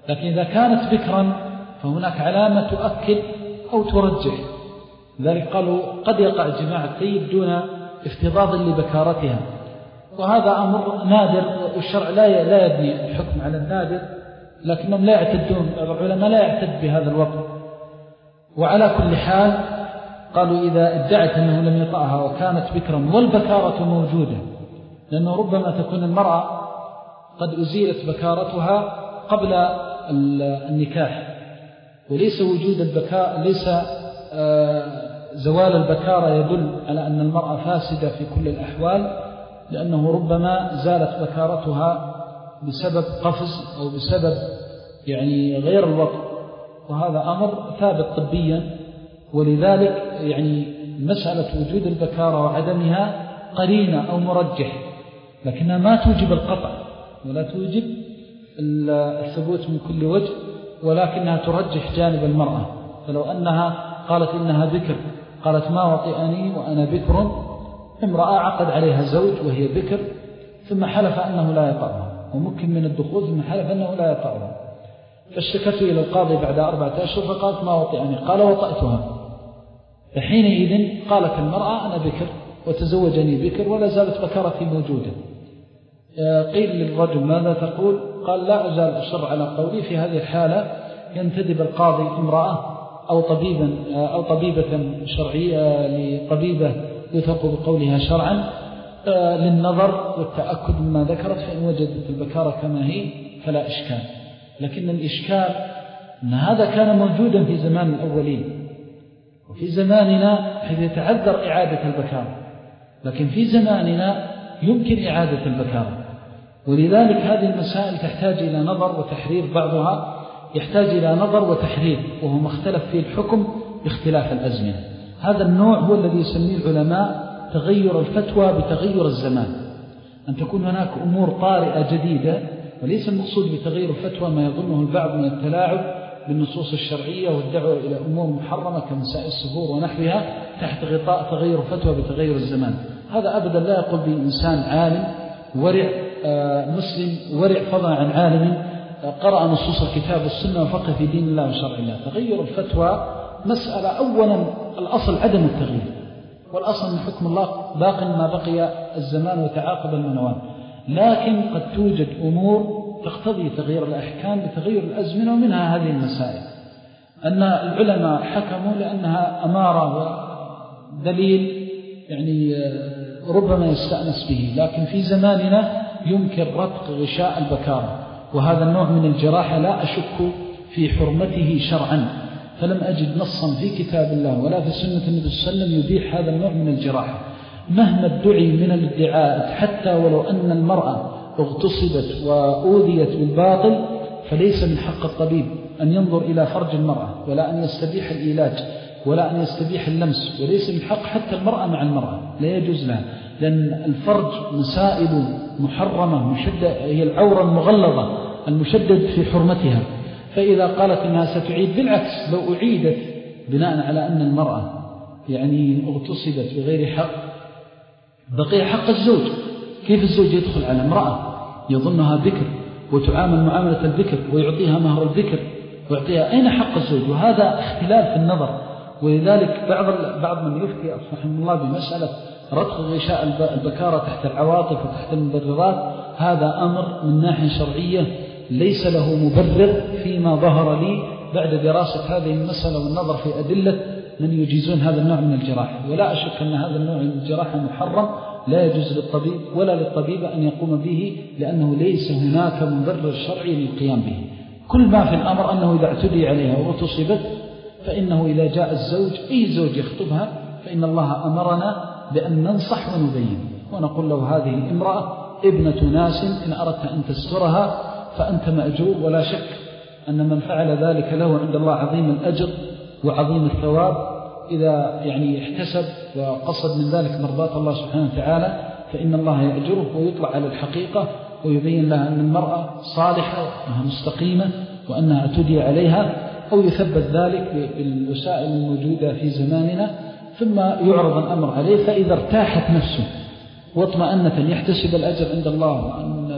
لكن إذا كانت بكرا فهناك علامة تؤكد أو ترجح. لذلك قالوا قد يقع جماع الثيب دون افتضاض لبكارتها، وهذا أمر نادر، والشرع لا لا يبني الحكم على النادر، لكنهم لا يعتدون، العلماء لا يعتد بهذا الوقت. وعلى كل حال قالوا إذا ادعت أنه لم يطأها وكانت بكرا والبكارة موجودة، لأنه ربما تكون المرأة قد أزيلت بكارتها قبل النكاح، وليس وجود البكاء ليس زوال البكارة يدل على أن المرأة فاسدة في كل الأحوال، لأنه ربما زالت بكارتها بسبب قفز أو بسبب يعني غير الوطء، وهذا أمر ثابت طبيا. ولذلك يعني مسألة وجود البكارة وعدمها قرينة أو مرجح، لكنها ما توجب القطع ولا توجب الثبوت من كل وجه، ولكنها ترجح جانب المرأة. فلو أنها قالت إنها بكر، قالت ما وطئني وأنا بكر، امرأة عقد عليها زوج وهي بكر ثم حلف أنه لا يطأها وممكن من الدخول ثم حلف أنه لا يطأها، فاشتكت إلى القاضي بعد أربعة أشهر فقالت ما وطئني، قال وطأتها، فحينئذ قالت المرأة أنا بكر وتزوجني بكر ولا زالت بكرتي موجودة. قيل للرجل ماذا تقول؟ قال لا أزال أصر على قولي. في هذه الحالة ينتدب القاضي امرأة أو طبيبا أو طبيبة شرعية لطبيبة يثق بقولها شرعا للنظر والتأكد مما ذكرت، فإن وجدت البكارة كما هي فلا إشكال. لكن الإشكال أن هذا كان موجودا في زمان الأولين، وفي زماننا حيث يتعذر إعادة البكارة، لكن في زماننا يمكن إعادة البكارة. ولذلك هذه المسائل تحتاج إلى نظر وتحرير، بعضها يحتاج إلى نظر وتحرير وهو مختلف في الحكم باختلاف الأزمنة. هذا النوع هو الذي يسميه العلماء تغير الفتوى بتغير الزمان، أن تكون هناك أمور طارئة جديدة، وليس المقصود بتغير الفتوى ما يظنه البعض من التلاعب بالنصوص الشرعية والدعوة إلى أمور محرمة كمسائل السفور ونحوها تحت غطاء تغير فتوى بتغير الزمان. هذا أبدا لا يقول به إنسان عالم ورع مسلم ورع فضلا عن عالم قرأ نصوص الكتاب والسنة وفقه في دين الله وشرع الله. تغير الفتوى مسألة أولا الأصل عدم التغيير، والأصل من حكم الله باق ما بقي الزمان وتعاقب المنوان، لكن قد توجد أمور تقتضي تغيير الأحكام بتغير الأزمنة، ومنها هذه المسائل أن العلماء حكموا لأنها أمارة ودليل يعني ربما يستأنس به، لكن في زماننا يمكن رتق غشاء البكارة، وهذا النوع من الجراحة لا أشك في حرمته شرعا، فلم أجد نصا في كتاب الله ولا في سنة النبي صلى الله عليه وسلم يبيح هذا النوع من الجراحة مهما ادعي من الادعاءات. حتى ولو أن المرأة اغتصبت وأوذيت بالباطل، فليس من حق الطبيب أن ينظر إلى فرج المرأة، ولا أن يستبيح الإيلاج، ولا أن يستبيح اللمس، وليس من حق حتى المرأة مع المرأة، لا يجوز لها، لأن الفرج مسائل محرمة مشدد، هي العورة المغلظة المشدد في حرمتها. فإذا قالت أنها ستعيد، بالعكس لو أعيدت بناء على أن المرأة يعني اغتصبت بغير حق بقي حق الزوج. كيف الزوج يدخل على امرأة يظنها بكر وتعامل معاملة البكر ويعطيها مهر البكر ويعطيها؟ أين حق الزوج؟ وهذا اختلاف في النظر. ولذلك بعض بعض من يفتي رحمه الله بمسألة رتق غشاء البكارة تحت العواطف وتحت المبررات، هذا أمر من ناحية شرعية ليس له مبرر فيما ظهر لي بعد دراسة هذه المسألة والنظر في أدلة من يجيزون هذا النوع من الجراحة. ولا أشك أن هذا النوع من الجراحة محرم، لا يجوز للطبيب ولا للطبيبة أن يقوم به، لأنه ليس هناك مبرر شرعي للقيام به. كل ما في الأمر أنه إذا اعتدي عليها واغتصبت، فإنه إذا جاء الزوج أي زوج يخطبها فإن الله أمرنا بأن ننصح ونبين ونقول له هذه امرأة ابنة ناس، إن أردت أن تسترها فأنت مأجور، ولا شك أن من فعل ذلك له عند الله عظيم الأجر وعظيم الثواب إذا يعني احتسب وقصد من ذلك مرضاة الله سبحانه وتعالى، فإن الله يأجره ويطلع على الحقيقة ويبين لها أن المرأة صالحة وأنها مستقيمة وأنها اعتدي عليها، أو يثبت ذلك بالوسائل الموجودة في زماننا، ثم يعرض الأمر عليه. فإذا ارتاحت نفسه واطمأنت أن يحتسب الأجر عند الله وأن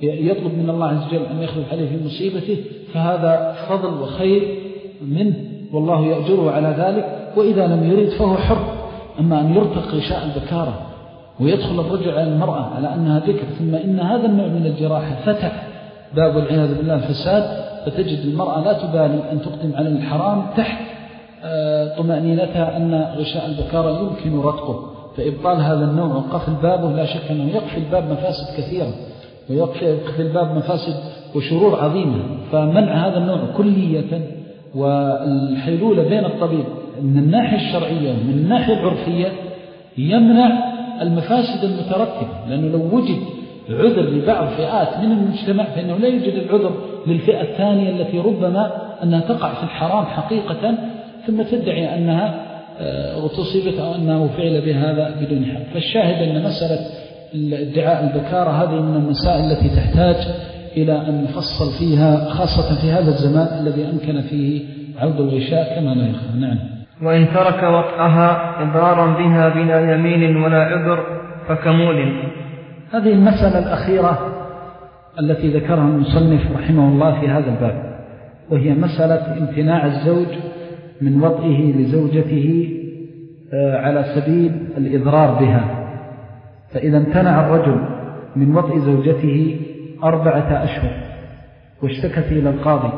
يطلب من الله عز وجل أن يخلف عليه في مصيبته فهذا فضل وخير منه والله يأجره على ذلك. وإذا لم يريد فهو حر. أما أن يرتق غشاء البكارة ويدخل الرجل على المرأة على أنها ذكر ثم إن هذا النوع من الجراحة فتح باب العياذ بالله الفساد، فتجد المرأة لا تبالي أن تقدم على الحرام تحت طمأنينتها أن غشاء البكارة يمكن رتقه. فإبطال هذا النوع وقفل بابه لا شك أنه يقفل باب مفاسد كثيرة ويقفل باب مفاسد وشرور عظيمة. فمنع هذا النوع كلية والحيلولة بين الطبيب من الناحية الشرعية ومن الناحية العرفية يمنع المفاسد المترتبة. لأنه لو وجد عذر لبعض فئات من المجتمع فإنه لا يوجد العذر للفئة الثانية التي ربما أنها تقع في الحرام حقيقة ثم تدعي أنها تصيبت أو أنه فعل بهذا بدون حق. فالشاهد أن مسألة ادعاء البكارة هذه من المسائل التي تحتاج إلى أن نفصل فيها خاصة في هذا الزمان الذي أمكن فيه عود الغشاء كما لا يخفى. نعم.
وإن ترك وطئها إضرارا بها بلا يمين ولا عذر فكمول.
هذه المسألة الأخيرة التي ذكرها المصنف رحمه الله في هذا الباب، وهي مسألة امتناع الزوج من وطئه لزوجته على سبيل الإضرار بها. فإذا امتنع الرجل من وطئ زوجته أربعة أشهر واشتكت إلى القاضي،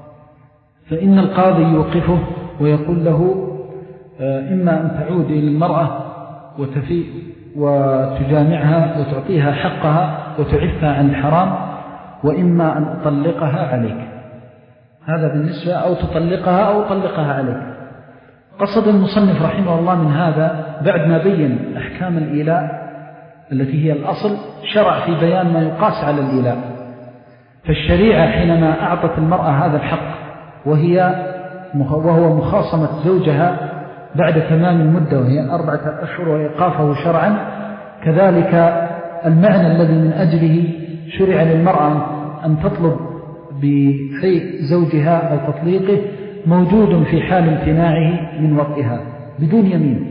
فإن القاضي يوقفه ويقول له إما أن تعود إلى المرأة وتفي وتجامعها وتعطيها حقها وتعفها عن الحرام، وإما أن أطلقها عليك. هذا بالنسبة أو تطلقها أو أطلقها عليك. قصد المصنف رحمه الله من هذا بعد ما بين أحكام الإيلاء التي هي الأصل شرع في بيان ما يقاس على الإيلاء. فالشريعة حينما أعطت المرأة هذا الحق وهي وهو مخاصمة زوجها بعد تمام المدة وهي أربعة أشهر وإيقافه شرعا، كذلك المعنى الذي من أجله شرع للمرأة أن تطلب بفيء زوجها أو تطليقه موجود في حال امتناعه من وطئها بدون يمين،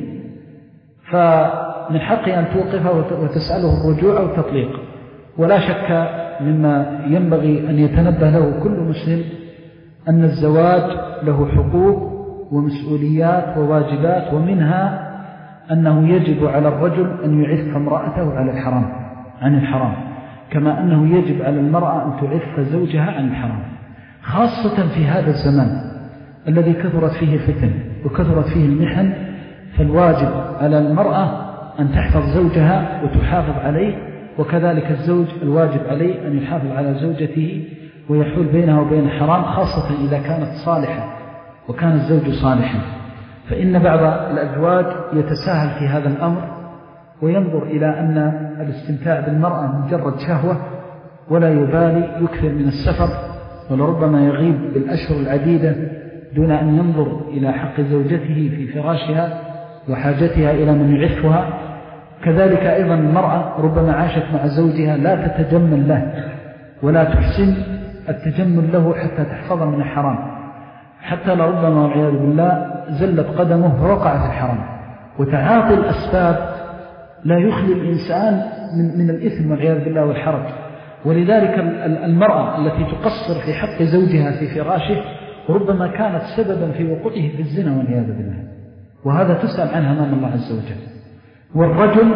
فمن حقه أن توقفه وتسأله الرجوع أو التطليق. ولا شك مما ينبغي أن يتنبه له كل مسلم أن الزواج له حقوق ومسؤوليات وواجبات، ومنها أنه يجب على الرجل أن يعف امرأته على الحرام عن الحرام، كما أنه يجب على المرأة أن تعف زوجها عن الحرام، خاصة في هذا الزمان الذي كثرت فيه الفتن وكثرت فيه المحن. فالواجب على المرأة أن تحفظ زوجها وتحافظ عليه، وكذلك الزوج الواجب عليه أن يحافظ على زوجته ويحول بينها وبين الحرام، خاصة إذا كانت صالحة وكان الزوج صالحا. فإن بعض الأزواج يتساهل في هذا الأمر وينظر إلى أن الاستمتاع بالمرأة مجرد شهوة ولا يبالي، يكثر من السفر ولربما يغيب بالأشهر العديدة دون أن ينظر إلى حق زوجته في فراشها وحاجتها إلى من يعفها. كذلك أيضا المرأة ربما عاشت مع زوجها لا تتجمل له ولا تحسن التجمل له حتى تحفظ من الحرام، حتى لربما والعياذ بالله زلت قدمه فوقع في الحرام. وتعاطي الأسباب لا يخلي الإنسان من, من الإثم والعياذ بالله والحرج. ولذلك المرأة التي تقصر في حق زوجها في فراشه ربما كانت سببا في وقوعه في الزنا والعياذ بالله، وهذا تسأل عنها أمام الله عز وجل. والرجل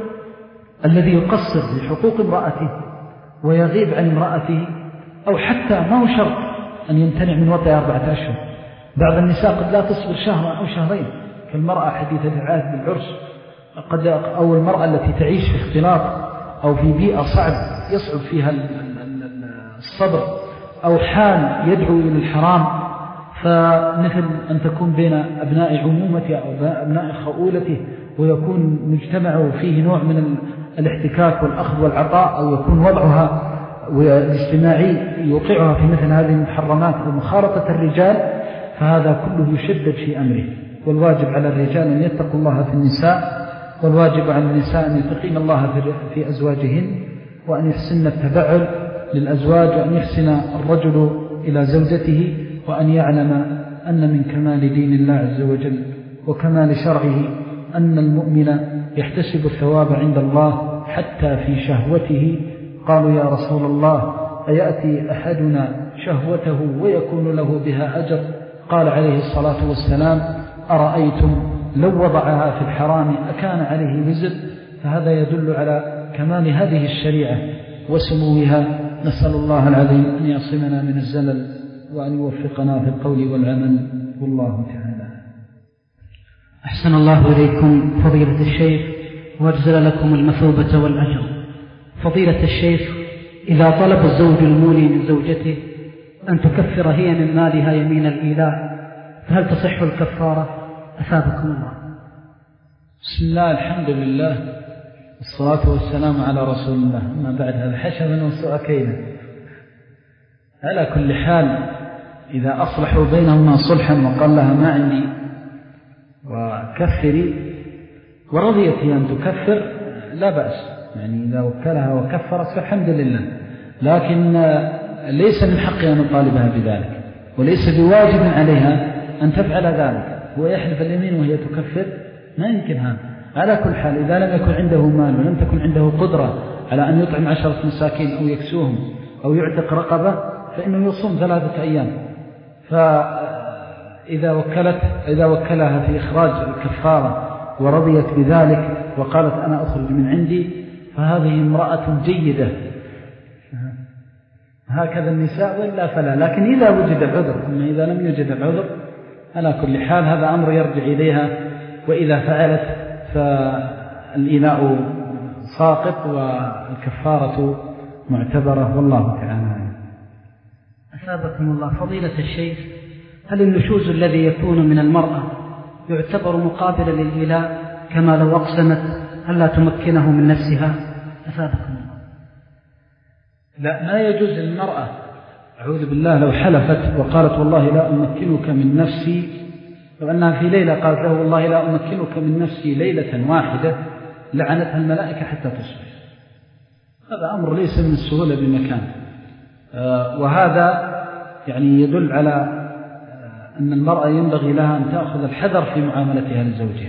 الذي يقصر في حقوق امرأته ويغيب عن امرأته، أو حتى ما هو شرط أن يمتنع من وطئ أربعة أشهر، بعض النساء قد لا تصبر شهرا أو شهرين، كالمرأة حديثة العهد بالعرس، قد أو المرأة التي تعيش في اختلاط أو في بيئة صعب يصعب فيها الصبر، أو حال يدعو إلى الحرام، فمثل أن تكون بين أبناء عمومته أو أبناء خؤولته ويكون مجتمعه فيه نوع من الاحتكاك والأخذ والعطاء، أو يكون وضعها والاجتماعي يوقعها في مثل هذه المحرمات ومخالطة الرجال، فهذا كله يشدد في أمره. والواجب على الرجال أن يتقوا الله في النساء، والواجب على النساء أن يتقين الله في أزواجهن، وأن يحسن التبعل للأزواج، وأن يحسن الرجل إلى زوجته، وأن يعلم أن من كمال دين الله عز وجل وكمال شرعه أن المؤمن يحتسب الثواب عند الله حتى في شهوته قالوا يا رسول الله أيأتي أحدنا شهوته ويكون له بها أجر؟ قال عليه الصلاة والسلام أرأيتم لو وضعها في الحرام أكان عليه وزر؟ فهذا يدل على كمال هذه الشريعة وسموها. نسأل الله العظيم أن يعصمنا من الزلل وأن يوفقنا في القول والعمل، والله تعالى.
أحسن الله إليكم فضيلة الشيخ وأجزل لكم المثوبة والأجر. فضيلة الشيخ، إذا طلب الزوج المولي من زوجته أن تكفر هي من مالها يمين الإيلاء فهل تصح الكفارة؟ أثابكم الله.
بسم الله، الحمد لله، والصلاة والسلام على رسول الله. أما بعد، هذا حشفا وسوء كيلا. على كل حال، إذا أصلحوا بينهما صلحا وقال لها ما عندي وكفري ورضيت هي أن تكفر لا بأس، يعني إذا وكلها وكفرت فالحمد لله، لكن ليس من حقها أن نطالبها بذلك، وليس بواجب عليها أن تفعل ذلك. هو يحلف اليمين وهي تكفر، ما يمكن هذا. على كل حال، إذا لم يكن عنده مال ولم تكن عنده قدرة على أن يطعم عشرة مساكين أو يكسوهم أو يعتق رقبة فإنه يصوم ثلاثة أيام. فإذا وكلت إذا وكلها في إخراج الكفارة ورضيت بذلك وقالت أنا أخرج من عندي فهذه امرأة جيدة، هكذا النساء، وإلا فلا. لكن إذا وجد العذر، أما إذا لم يوجد العذر على كل حال هذا أمر يرجع إليها، وإذا فعلت فالإيلاء ساقط والكفارة معتبرة، والله تعالى.
أثابكم الله. فضيلة الشيخ، هل النشوز الذي يكون من المرأة يعتبر مقابلا للإيلاء كما لو أقسمت هل لا تمكنه من نفسها؟ أثابكم الله.
لا، ما يجوز للمرأة، أعوذ بالله، لو حلفت وقالت والله لا أمكنك من نفسي، لو أنها في ليلة قالت له والله لا أمكنك من نفسي ليلة واحدة، لعنتها الملائكة حتى تصبح. هذا أمر ليس من السهولة بمكان، آه وهذا يعني يدل على آه أن المرأة ينبغي لها أن تأخذ الحذر في معاملتها لزوجها،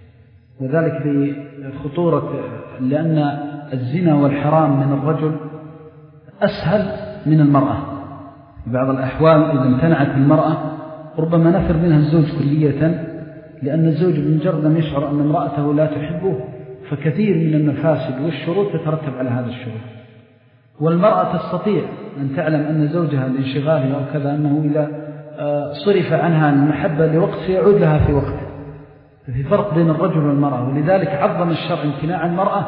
وذلك لخطورة، لأن الزنا والحرام من الرجل أسهل من المرأة. في بعض الأحوال إذا امتنعت المرأة ربما نفر منها الزوج كلية، لأن الزوج بمجرد أن يشعر أن امرأته لا تحبه فكثير من المفاسد والشرور تترتب على هذا الشرور. والمرأة تستطيع أن تعلم أن زوجها لانشغاله أو كذا أنه إذا صرف عنها المحبة لوقت سيعود لها في وقت. في فرق بين الرجل والمرأة، ولذلك عظم الشرع امتناع المرأة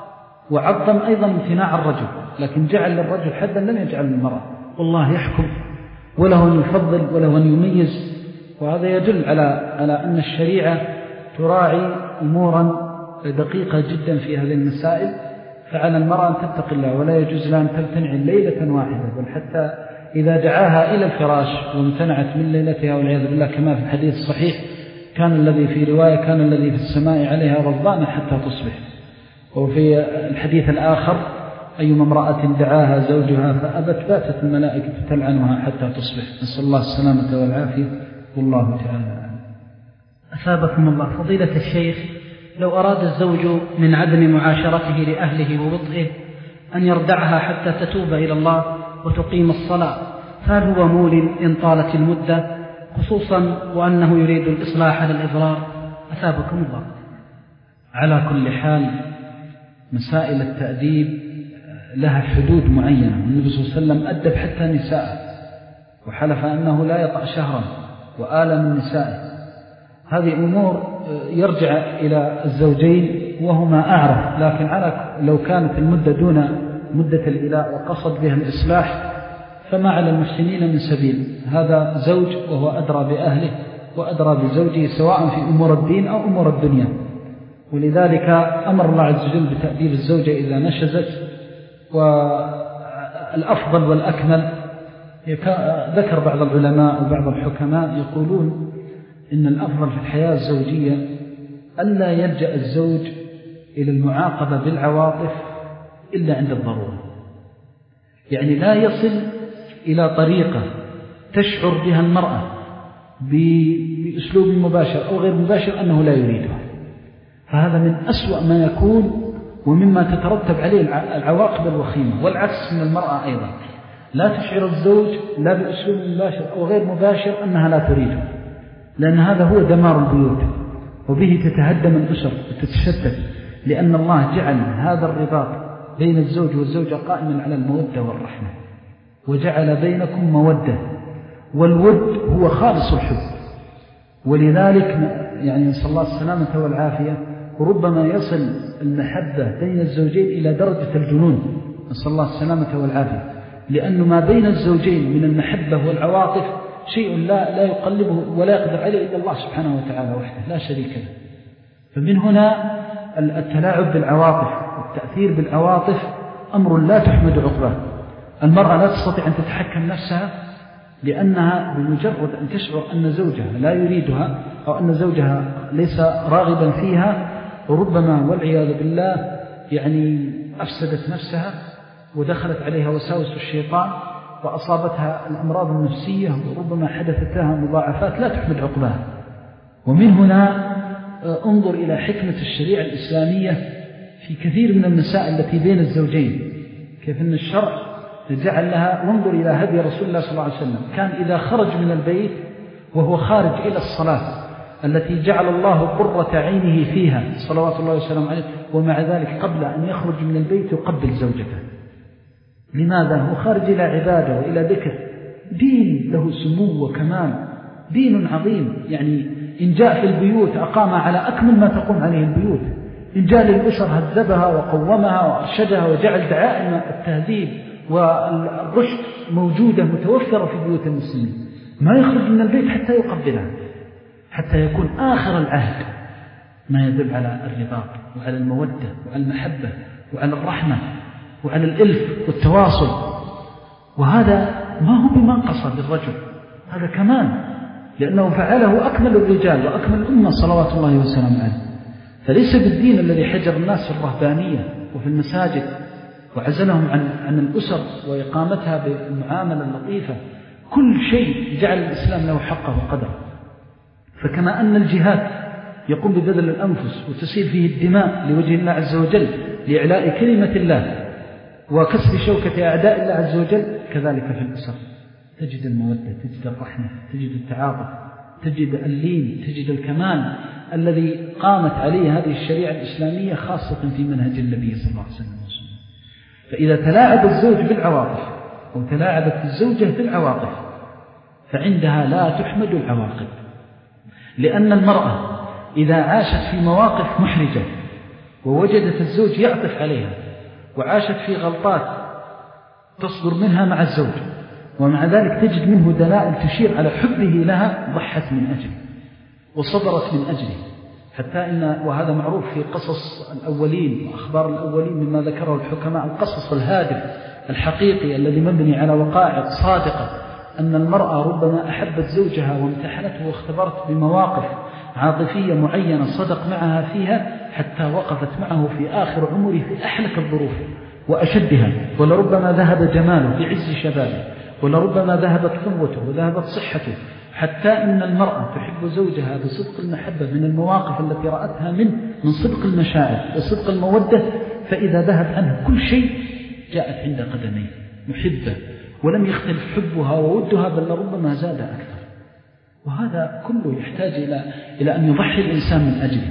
وعظم أيضا امتناع الرجل، لكن جعل للرجل حدا لم يجعل للمرأة. والله يحكم وله أن يفضل وله أن يميز، وهذا يدل على على أن الشريعة تراعي أمورا دقيقة جدا في هذه المسائل. فعلى المرأة أن تتق الله، ولا يجوز لها أن تمتنع ليلة واحدة، بل حتى إذا دعاها إلى الفراش وامتنعت من ليلتها والعياذ بالله، كما في الحديث الصحيح كان الذي في رواية كان الذي في السماء عليها غضبان حتى تصبح. وفي الحديث الآخر أيما امرأة دعاها زوجها فأبت باتت الملائكة تلعنها حتى تصبح. نسأل الله السلامة والعافية، والله تعالى.
أثابكم الله. فضيلة الشيخ، لو أراد الزوج من عدم معاشرته لأهله ووطئه أن يردعها حتى تتوب إلى الله وتقيم الصلاة، فهل هو مول إن طالت المدة، خصوصا وأنه يريد الإصلاح على الإضرار؟ أثابكم الله.
على كل حال، مسائل التأديب لها حدود معينة، والنبي صلى الله عليه وسلم أدب حتى نساء، وحلف أنه لا يطأ شهرا وآل من نسائه. هذه أمور يرجع إلى الزوجين وهما أعرف، لكن على لو كانت المدة دون مدة الإلاء وقصد بها الإصلاح فما على المحسنين من سبيل. هذا زوج وهو أدرى بأهله وأدرى بزوجه، سواء في أمور الدين أو أمور الدنيا. ولذلك أمر الله عز وجل بتأديب الزوجة إذا نشزت. والأفضل والأكمل، ذكر بعض العلماء وبعض الحكماء يقولون إن الأفضل في الحياة الزوجية ألا يلجأ الزوج إلى المعاقبة بالعواطف إلا عند الضرورة، يعني لا يصل إلى طريقة تشعر بها المرأة بأسلوب مباشر أو غير مباشر أنه لا يريدها، فهذا من أسوأ ما يكون ومما تترتب عليه العواقب الوخيمة. والعكس من المرأة أيضا، لا تشعر الزوج لا بأسلوب مباشر أو غير مباشر أنها لا تريده، لأن هذا هو دمار البيوت، وبه تتهدم الأسر وتتشتت، لأن الله جعل هذا الرباط بين الزوج والزوجة قائما على المودة والرحمة، وجعل بينكم مودة، والود هو خالص الحب. ولذلك يعني نسأل الله السلامة والعافية، وربما يصل المحبة بين الزوجين إلى درجة الجنون، نسأل الله السلامة والعافية، لأن ما بين الزوجين من المحبة والعواطف شيء لا, لا يقلبه ولا يقدر عليه إلا الله سبحانه وتعالى وحده لا شريك له. فمن هنا التلاعب بالعواطف والتأثير بالعواطف أمر لا تحمد عقباه. المرأة لا تستطيع أن تتحكم نفسها، لأنها بمجرد أن تشعر أن زوجها لا يريدها أو أن زوجها ليس راغبا فيها، وربما والعياذ بالله يعني أفسدت نفسها ودخلت عليها وساوس الشيطان وأصابتها الأمراض النفسية، وربما حدثت لها مضاعفات لا تحمد عقباها. ومن هنا انظر إلى حكمة الشريعة الإسلامية في كثير من المسائل التي بين الزوجين، كيف أن الشرع جعل لها. وانظر إلى هدي رسول الله صلى الله عليه وسلم، كان إذا خرج من البيت وهو خارج إلى الصلاة التي جعل الله قرة عينه فيها صلوات الله وسلم عليه، ومع ذلك قبل أن يخرج من البيت يقبل زوجته. لماذا؟ هو خارج إلى عبادة وإلى ذكر، دين له سمو وكمال، دين عظيم. يعني إن جاء في البيوت أقام على أكمل ما تقوم عليه البيوت، إن جاء للأسر هذبها وقومها وأرشدها وجعل دعائم التهذيب والرشد موجودة متوفرة في بيوت المسلمين. ما يخرج من البيت حتى يقبلها، حتى يكون آخر العهد ما يدل على الرباط وعلى المودة وعلى المحبة وعلى الرحمة وعلى الإلف والتواصل. وهذا ما هو بمنقصة للرجل، هذا كمان، لأنه فعله أكمل الرجال وأكمل الأمة صلوات الله وسلم عليه. فليس بالدين الذي حجر الناس في الرهبانية وفي المساجد وعزلهم عن, عن الأسر وإقامتها بالمعاملة اللطيفة. كل شيء جعل الإسلام له حقه وقدره. فكما أن الجهاد يقوم ببذل الأنفس وتسيل فيه الدماء لوجه الله عز وجل لإعلاء كلمة الله وكسر شوكة أعداء الله عز وجل، كذلك في الأسر تجد المودة، تجد الرحمة، تجد التعاطف، تجد اللين، تجد الكمال الذي قامت عليه هذه الشريعة الإسلامية خاصة في منهج النبي صلى الله عليه وسلم. فإذا تلاعب الزوج بالعواطف أو تلاعبت الزوجة بالعواطف فعندها لا تحمد العواقب، لأن المرأة إذا عاشت في مواقف محرجة ووجدت الزوج يعطف عليها وعاشت في غلطات تصدر منها مع الزوج، ومع ذلك تجد منه دلائل تشير على حبه لها، ضحت من أجله وصبرت من أجله. حتى إن وهذا معروف في قصص الأولين وأخبار الأولين مما ذكره الحكماء، القصص الهادف الحقيقي الذي مبني على وقائع صادقة، أن المرأة ربما أحبت زوجها وامتحنته واختبرت بمواقف عاطفية معينة صدق معها فيها حتى وقفت معه في آخر عمره في أحلك الظروف وأشدها، ولربما ذهب جماله في عز شبابه، ولربما ذهبت قوته وذهبت صحته، حتى إن المرأة تحب زوجها بصدق المحبة من المواقف التي رأتها منه من صدق المشاعر وصدق المودة، فإذا ذهب عنه كل شيء جاءت عند قدميه محبة ولم يختلف حبها وودها، بل ربما زاد أكثر. وهذا كله يحتاج إلى إلى أن يضحي الإنسان من أجله.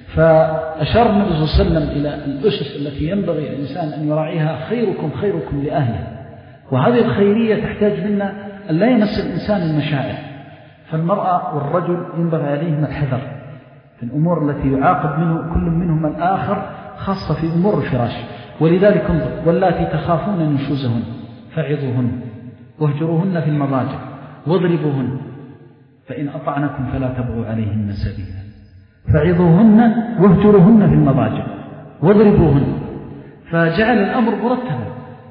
فأشار النبي صلى الله عليه وسلم إلى الأسس التي ينبغي الإنسان أن يراعيها: خيركم خيركم لأهله. وهذه الخيرية تحتاج منا أن لا يمس الإنسان المشاعر. فالمرأة والرجل ينبغي عليهم الحذر في الأمور التي يعاقب منه كل منهما الآخر، خاصة في أمور الفراش. ولذلك انظر: واللاتي تخافون نشوزهن فعظوهن واهجروهن في المضاجع واضربوهن فإن أطعنكم فلا تبغوا عليهن سبيلا. فعظوهن واهجروهن في المضاجع واضربوهن. فجعل الأمر مرتبا،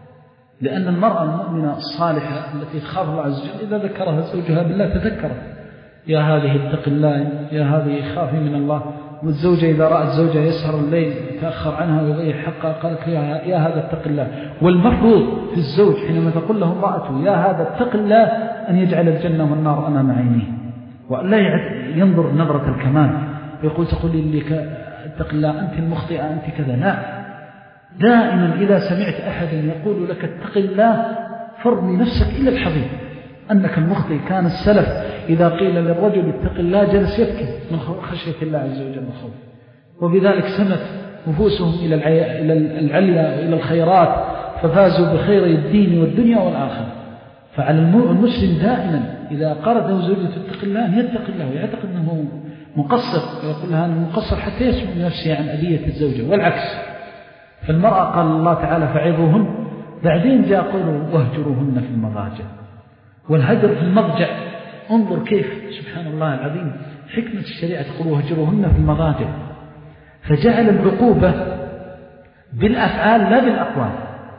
لأن المرأة المؤمنة الصالحة التي تخاف الله عز وجل إذا ذكرها زوجها بالله تذكرت: يا هذه اتق الله، يا هذه خافي من الله. والزوجة إذا رأت زوجها يسهر الليل يتأخر عنها ويضيع حقها قالت: يا هذا اتق الله. والمفروض في الزوج حينما تقول له امرأته يا هذا اتق الله أن يجعل الجنة والنار أمام عينيه، وأن لا ينظر نظرة الكمال ويقول تقول لي اتق الله أنت المخطئة أنت كذا. لا، دائما إذا سمعت أحد يقول لك اتق الله فارمي نفسك إلى الحضيض أنك المخطئ. كان السلف إذا قيل للرجل اتق الله جلس يبكي من خشية الله عز وجل وخوفه، وبذلك سمت نفوسهم إلى العليا وإلى الخيرات ففازوا بخير الدين والدنيا والآخرة. فعلى المسلم دائما إذا قالت له زوجته اتق الله أن يتق الله ويعتقد أنه مقصر، ويقول لها أنه مقصر حتى يسمع نفسه عن أذية الزوجة، والعكس. فالمرأة قال الله تعالى فعظوهن، بعدين جاء قوله واهجروهن في المضاجع. والهجر في المضجع انظر كيف سبحان الله العظيم حكمة الشريعة، تقول واهجروهن في المضاجع، فجعل العقوبة بالأفعال لا بالأقوال.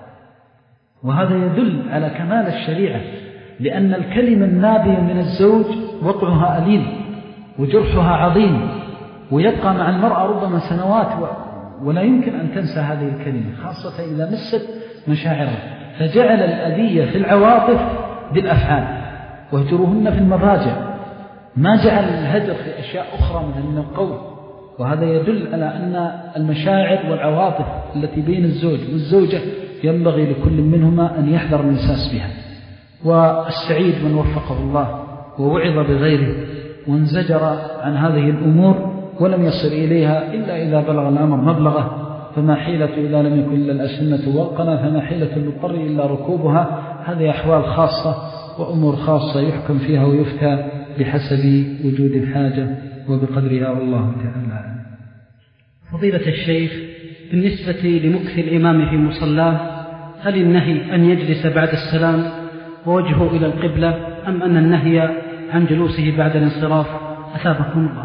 وهذا يدل على كمال الشريعة، لأن الكلمة النابية من الزوج وقعها أليم وجرحها عظيم، ويبقى مع المرأة ربما سنوات ولا يمكن أن تنسى هذه الكلمة، خاصة إذا مست مشاعرها. فجعل الأذية في العواطف بالأفعال، واهجروهن في المضاجع، ما جعل الهجر في أشياء أخرى من القول. وهذا يدل على أن المشاعر والعواطف التي بين الزوج والزوجة ينبغي لكل منهما أن يحذر المساس بها. والسعيد من وفقه الله ووعظ بغيره وانزجر عن هذه الأمور ولم يصل إليها إلا إذا بلغ الأمر مبلغه. فما حيلة إذا لم يكن إلا الأسنة والقنا، فما حيلة للضر إلا ركوبها. هذه أحوال خاصة وأمور خاصة يحكم فيها ويفتى بحسب وجود الحاجة وبقدرها، والله تعالى.
فضيلة الشيخ، بالنسبة لمكث الإمام في مصلاه، هل النهي أن يجلس بعد السلام ووجهه إلى القبلة، أم أن النهي عن جلوسه بعد الانصراف؟ أثابكم الله.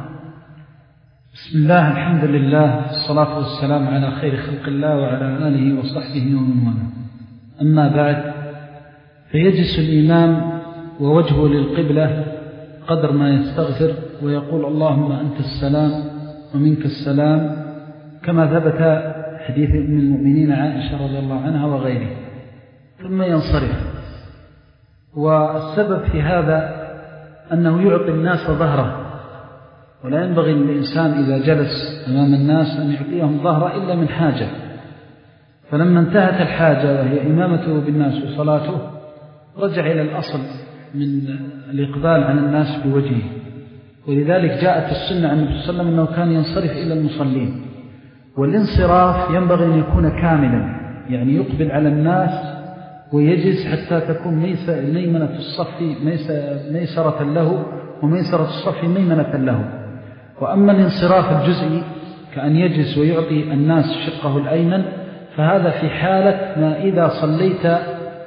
بسم الله، الحمد لله، الصلاة والسلام على خير خلق الله وعلى آله وصحبه ومن والاه. أما بعد، فيجلس الإمام ووجهه للقبلة قدر ما يستغفر ويقول اللهم أنت السلام ومنك السلام، كما ثبت حديث ابن المؤمنين عائشة رضي الله عنها وغيره، ثم ينصرف. والسبب في هذا أنه يعطي الناس ظهره، ولا ينبغي للإنسان إذا جلس أمام الناس أن يعطيهم ظهره إلا من حاجة. فلما انتهت الحاجة وهي إمامته بالناس وصلاته، رجع إلى الأصل من الإقبال عن الناس بوجهه. ولذلك جاءت السنة عن النبي صلى الله عليه وسلم أنه كان ينصرف إلى المصلين. والانصراف ينبغي أن يكون كاملا، يعني يقبل على الناس ويجلس حتى تكون ميمنة الصف ميسرة له وميسرة الصف ميمنة له. وأما الانصراف الجزئي كأن يجلس ويعطي الناس شقه الأيمن، فهذا في حالة ما إذا صليت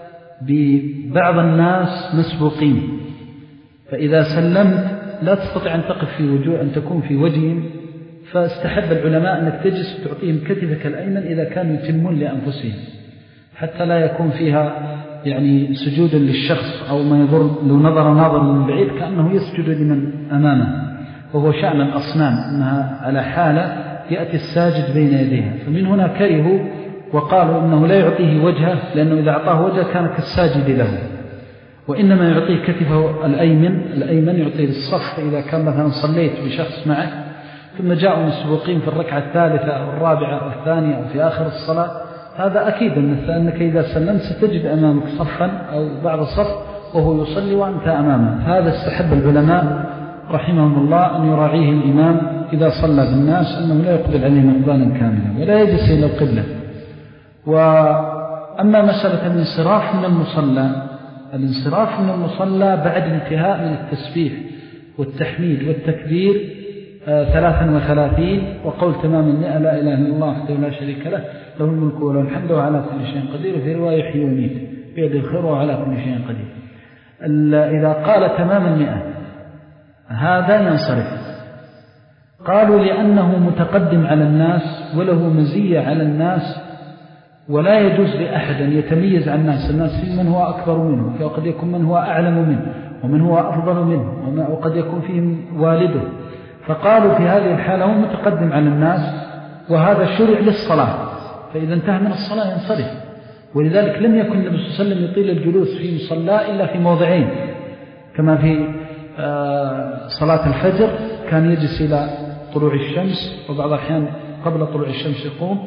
ببعض الناس مسبوقين، فإذا سلمت لا تستطيع أن تقف في وجوه أن تكون في وجههم، فاستحب العلماء أنك تجلس وتعطيهم كتفك الأيمن إذا كانوا يتمون لأنفسهم، حتى لا يكون فيها يعني سجود للشخص أو ما يضر لو نظر ناظر من بعيد كأنه يسجد لمن أمامه، وهو شأن الأصنام أنها على حالة يأتي الساجد بين يديها. فمن هنا كرهوا وقالوا إنه لا يعطيه وجهه، لأنه إذا أعطاه وجهه كان كالساجد له، وإنما يعطيه كتفه الأيمن الأيمن يعطيه للصف. فإذا كان مثلا صليت بشخص معك ثم جاءوا مسبوقين في الركعة الثالثة أو الرابعة أو الثانية أو في آخر الصلاة، هذا أكيد أنك إذا سلمت ستجد أمامك صفا أو بعض الصف وهو يصلي وأنت أمامه. هذا استحب العلماء رحمهم الله أن يراعيه الإمام إذا صلى بالناس، أنه لا يقبل عليهم إقبالا كاملا ولا يجلس إلى القبلة. وأما مسألة الانصراف من المصلى، الانصراف من المصلى بعد الانتهاء من التسبيح والتحميد والتكبير آه ثلاثا وثلاثين وقول تمام المئة لا إله إلا الله وحده لا شريك له له الملك وله الحمد وعلى كل شيء قدير، وفي رواية يحيي ويميت بيد الخير وعلى كل شيء قدير. إذا قال تمام المئة هذا ينصرف. قالوا لأنه متقدم على الناس وله مزية على الناس، ولا يجوز لأحد أن يتميز عن الناس. الناس فيه من هو أكبر منه، فقد يكون من هو أعلم منه ومن هو أفضل منه، وقد يكون فيهم والده. فقالوا في هذه الحالة هو متقدم على الناس، وهذا شرع للصلاة، فإذا انتهى من الصلاة ينصرف. ولذلك لم يكن النبي صلى الله عليه وسلم يطيل الجلوس في مصلى إلا في موضعين، كما في صلاة الفجر كان يجلس إلى طلوع الشمس، وبعض الأحيان قبل طلوع الشمس يقوم،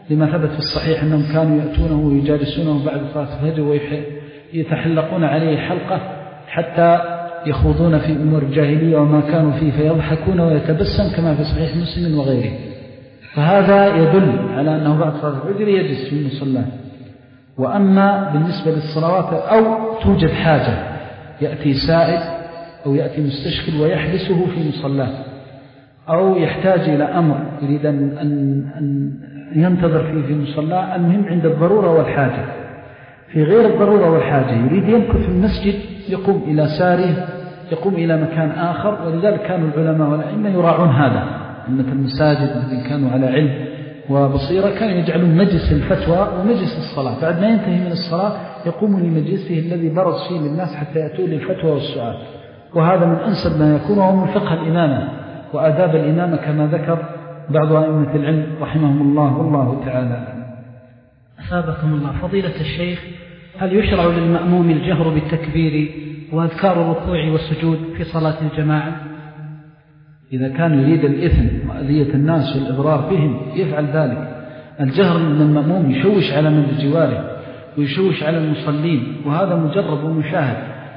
لما ثبت في الصحيح أنهم كانوا يأتونه ويجالسونه بعد صلاة الفجر ويتحلقون عليه حلقة حتى يخوضون في أمور الجاهلية وما كانوا فيه فيضحكون ويتبسم كما في صحيح مسلم وغيره. فهذا يدل على أنه بعد صلاة الفجر يجلس في المصلى. وأما بالنسبة للصلوات أو توجد حاجة يأتي سائل أو يأتي مستشكل ويحبسه في مصلاه أو يحتاج إلى أمر يريد أن, أن, أن ينتظر فيه في مصلاه، المهم عند الضرورة والحاجة. في غير الضرورة والحاجة يريد يمكث في المسجد يقوم إلى ساره، يقوم إلى مكان آخر. ولذلك كانوا العلماء والأئمة يراعون هذا. أئمة المساجد الذين كانوا على علم وبصيرة كانوا يجعلون مجلس الفتوى ومجلس الصلاة، بعد ما ينتهي من الصلاة يقوم لمجلسه الذي برز فيه للناس حتى يأتوا للفتوى والسؤال. وهذا من أنسب ما يكون، وهو من فقه الإمامة وآداب الإمامة كما ذكر بعض أئمة العلم رحمهم الله والله تعالى.
أثابكم الله. فضيلة الشيخ، هل يشرع للمأموم الجهر بالتكبير وأذكار الركوع والسجود في صلاة الجماعة؟
إذا كان يريد الإثم وأذية الناس والإضرار بهم يفعل ذلك. الجهر من المأموم يشوش على من بجواره ويشوش على المصلين، وهذا مجرب ومشاهد.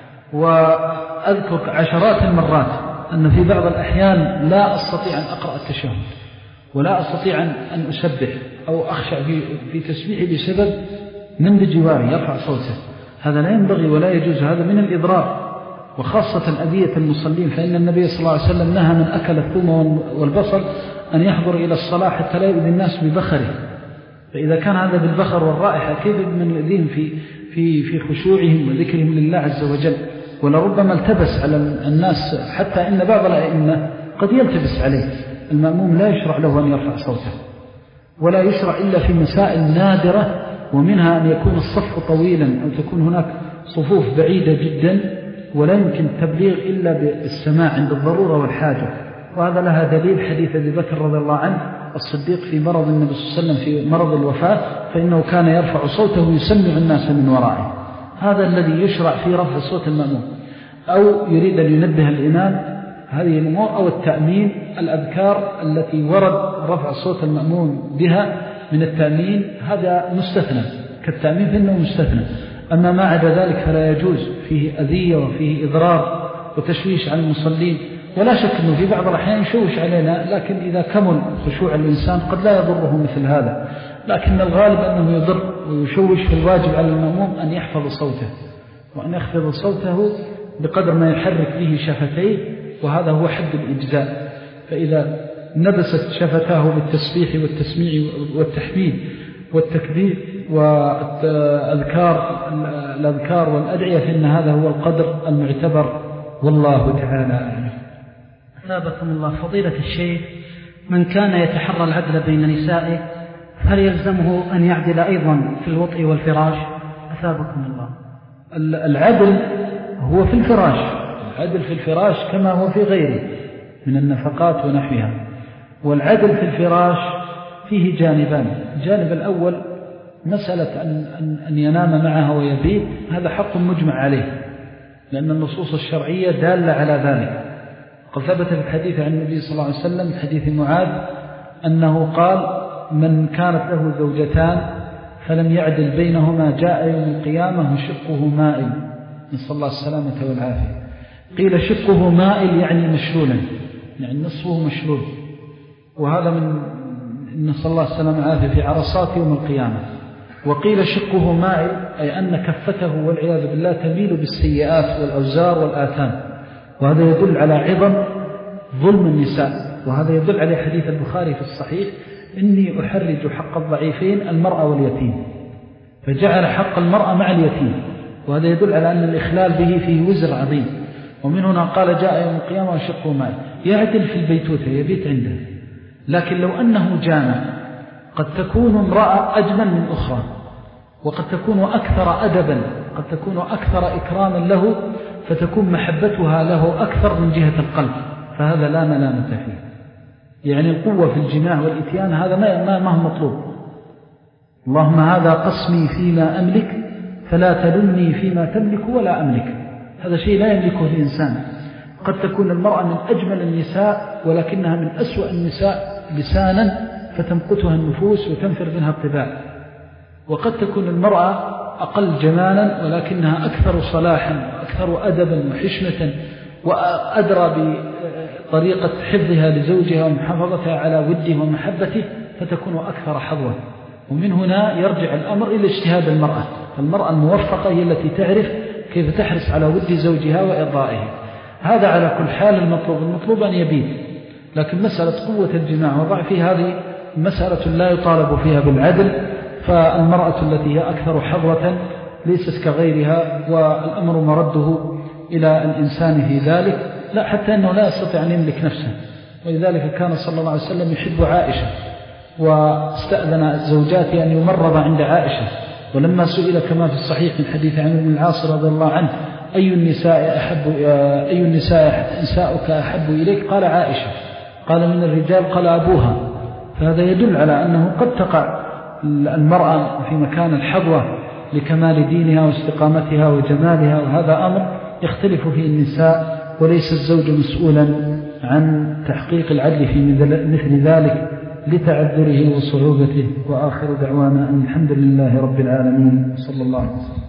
وأذكر عشرات المرات أن في بعض الأحيان لا أستطيع أن أقرأ التشهد ولا أستطيع أن أسبح أو أخشع في, في تسبيحي بسبب من بجواري يرفع صوته. هذا لا ينبغي ولا يجوز، هذا من الإضرار، وخاصة أذية المصلين. فإن النبي صلى الله عليه وسلم نهى من أكل الثوم والبصل أن يحضر إلى الصلاة حتى لا يؤذي الناس ببخره. فإذا كان هذا بالبخر والرائحة كيف من يؤذيهم في, في, في خشوعهم وذكرهم لله عز وجل؟ ولربما التبس على الناس، حتى إن بعض الأئمة قد يلتبس عليه. المأموم لا يشرع له أن يرفع صوته، ولا يشرع إلا في مسائل نادرة، ومنها أن يكون الصف طويلا أو تكون هناك صفوف بعيدة جدا ولا يمكن التبليغ إلا بالسماع عند الضرورة والحاجة. وهذا لها دليل حديث أبي بكر رضي الله عنه الصديق في مرض النبي صلى الله عليه وسلم في مرض الوفاة، فإنه كان يرفع صوته ويسمع الناس من ورائه. هذا الذي يشرع في رفع صوت المأموم. أو يريد أن ينبه الإمام هذه الأمور، أو التأمين، الأذكار التي ورد رفع صوت المأموم بها من التأمين هذا مستثنى، كالتأمين فإنه مستثنى. أما ما عدا ذلك فلا يجوز، فيه أذية وفيه إضرار وتشويش على المصلين. ولا شك أنه في بعض الأحيان يشوش علينا، لكن إذا كمل خشوع الإنسان قد لا يضره مثل هذا. لكن الغالب أنه يضر ويشوش، في الواجب على المأموم أن يحفظ صوته، وأن يخفض صوته بقدر ما يحرك به شفتيه، وهذا هو حد الإجزاء. فإذا نبست شفتاه بالتسبيح والتسميع والتحميد والتكبير وأذكار الأذكار والأدعية، فإن هذا هو القدر المعتبر، والله تعالى أعلم.
أثابكم الله. فضيلة الشيخ، من كان يتحرى العدل بين نسائه هل يلزمه أن يعدل أيضا في الوطء والفراش؟ أثابكم الله.
العدل هو في الفراش، العدل في الفراش كما هو في غيره من النفقات ونحوها. والعدل في الفراش فيه جانبان. الجانب الأول مسألة أن, أن, أن ينام معها ويبيت، هذا حق مجمع عليه، لأن النصوص الشرعية دالة على ذلك. قد ثبت في الحديث عن النبي صلى الله عليه وسلم حديث معاذ أنه قال: من كانت له زوجتان فلم يعدل بينهما جاء يوم القيامة وشقه مائل، نسأل الله السلامة والعافية. قيل شقه مائل يعني مشلولا، يعني نصفه مشلول، وهذا من نسأل الله السلامة والعافية في عرصات يوم القيامة. وقيل شقه مائل أي أن كفته والعياذ بالله تميل بالسيئات والأوزار والآثام، وهذا يدل على عظم ظلم النساء. وهذا يدل عليه حديث البخاري في الصحيح: إني أحرج حق الضعيفين المرأة واليتيم، فجعل حق المرأة مع اليتيم، وهذا يدل على أن الإخلال به فيه وزر عظيم. ومن هنا قال: جاء يوم القيامة وشقه مائل، يعدل في البيتوتة، يبيت عنده. لكن لو أنه جامع قد تكون امرأة أجمل من أخرى، وقد تكون أكثر أدبا، قد تكون أكثر إكراما له، فتكون محبتها له أكثر من جهة القلب، فهذا لا ملامة فيه. يعني القوة في الجماع والإتيان هذا ما ما هو مطلوب. اللهم هذا قسمي فيما أملك فلا تلمني فيما تملك ولا أملك، هذا شيء لا يملكه الإنسان. قد تكون المرأة من أجمل النساء ولكنها من أسوأ النساء لسانا فتمقتها النفوس وتنفر منها الطباع. وقد تكون المرأة أقل جمالا ولكنها أكثر صلاحا وأكثر أدبا وحشمة وأدرى بطريقة حفظها لزوجها ومحافظتها على وده ومحبته، فتكون أكثر حظوة. ومن هنا يرجع الأمر إلى اجتهاد المرأة. المرأة الموفقة هي التي تعرف كيف تحرص على ود زوجها وإرضائه. هذا على كل حال المطلوب. المطلوب أن يبيت، لكن مسألة قوة الجماع وضعفه هذه مسألة لا يطالب فيها بالعدل، فالمرأة التي هي أكثر حظوة ليست كغيرها، والأمر مرده إلى الإنسان في ذلك، لا حتى أنه لا يستطيع أن يملك نفسه. ولذلك كان صلى الله عليه وسلم يحب عائشة، واستأذن زوجاته أن يمرض عند عائشة. ولما سئل كما في الصحيح من حديث عمرو بن العاص رضي الله عنه أي النساء أحب أي النساء نساؤك أحب إليك؟ قال عائشة. قال من الرجال؟ قال أبوها. فهذا يدل على أنه قد تقع المرأة في مكان الحظوة لكمال دينها واستقامتها وجمالها، وهذا أمر يختلف فيه النساء، وليس الزوج مسؤولا عن تحقيق العدل في مثل ذلك لتعذره وصعوبته. وآخر دعوانا أن الحمد لله رب العالمين، صلى الله عليه وسلم.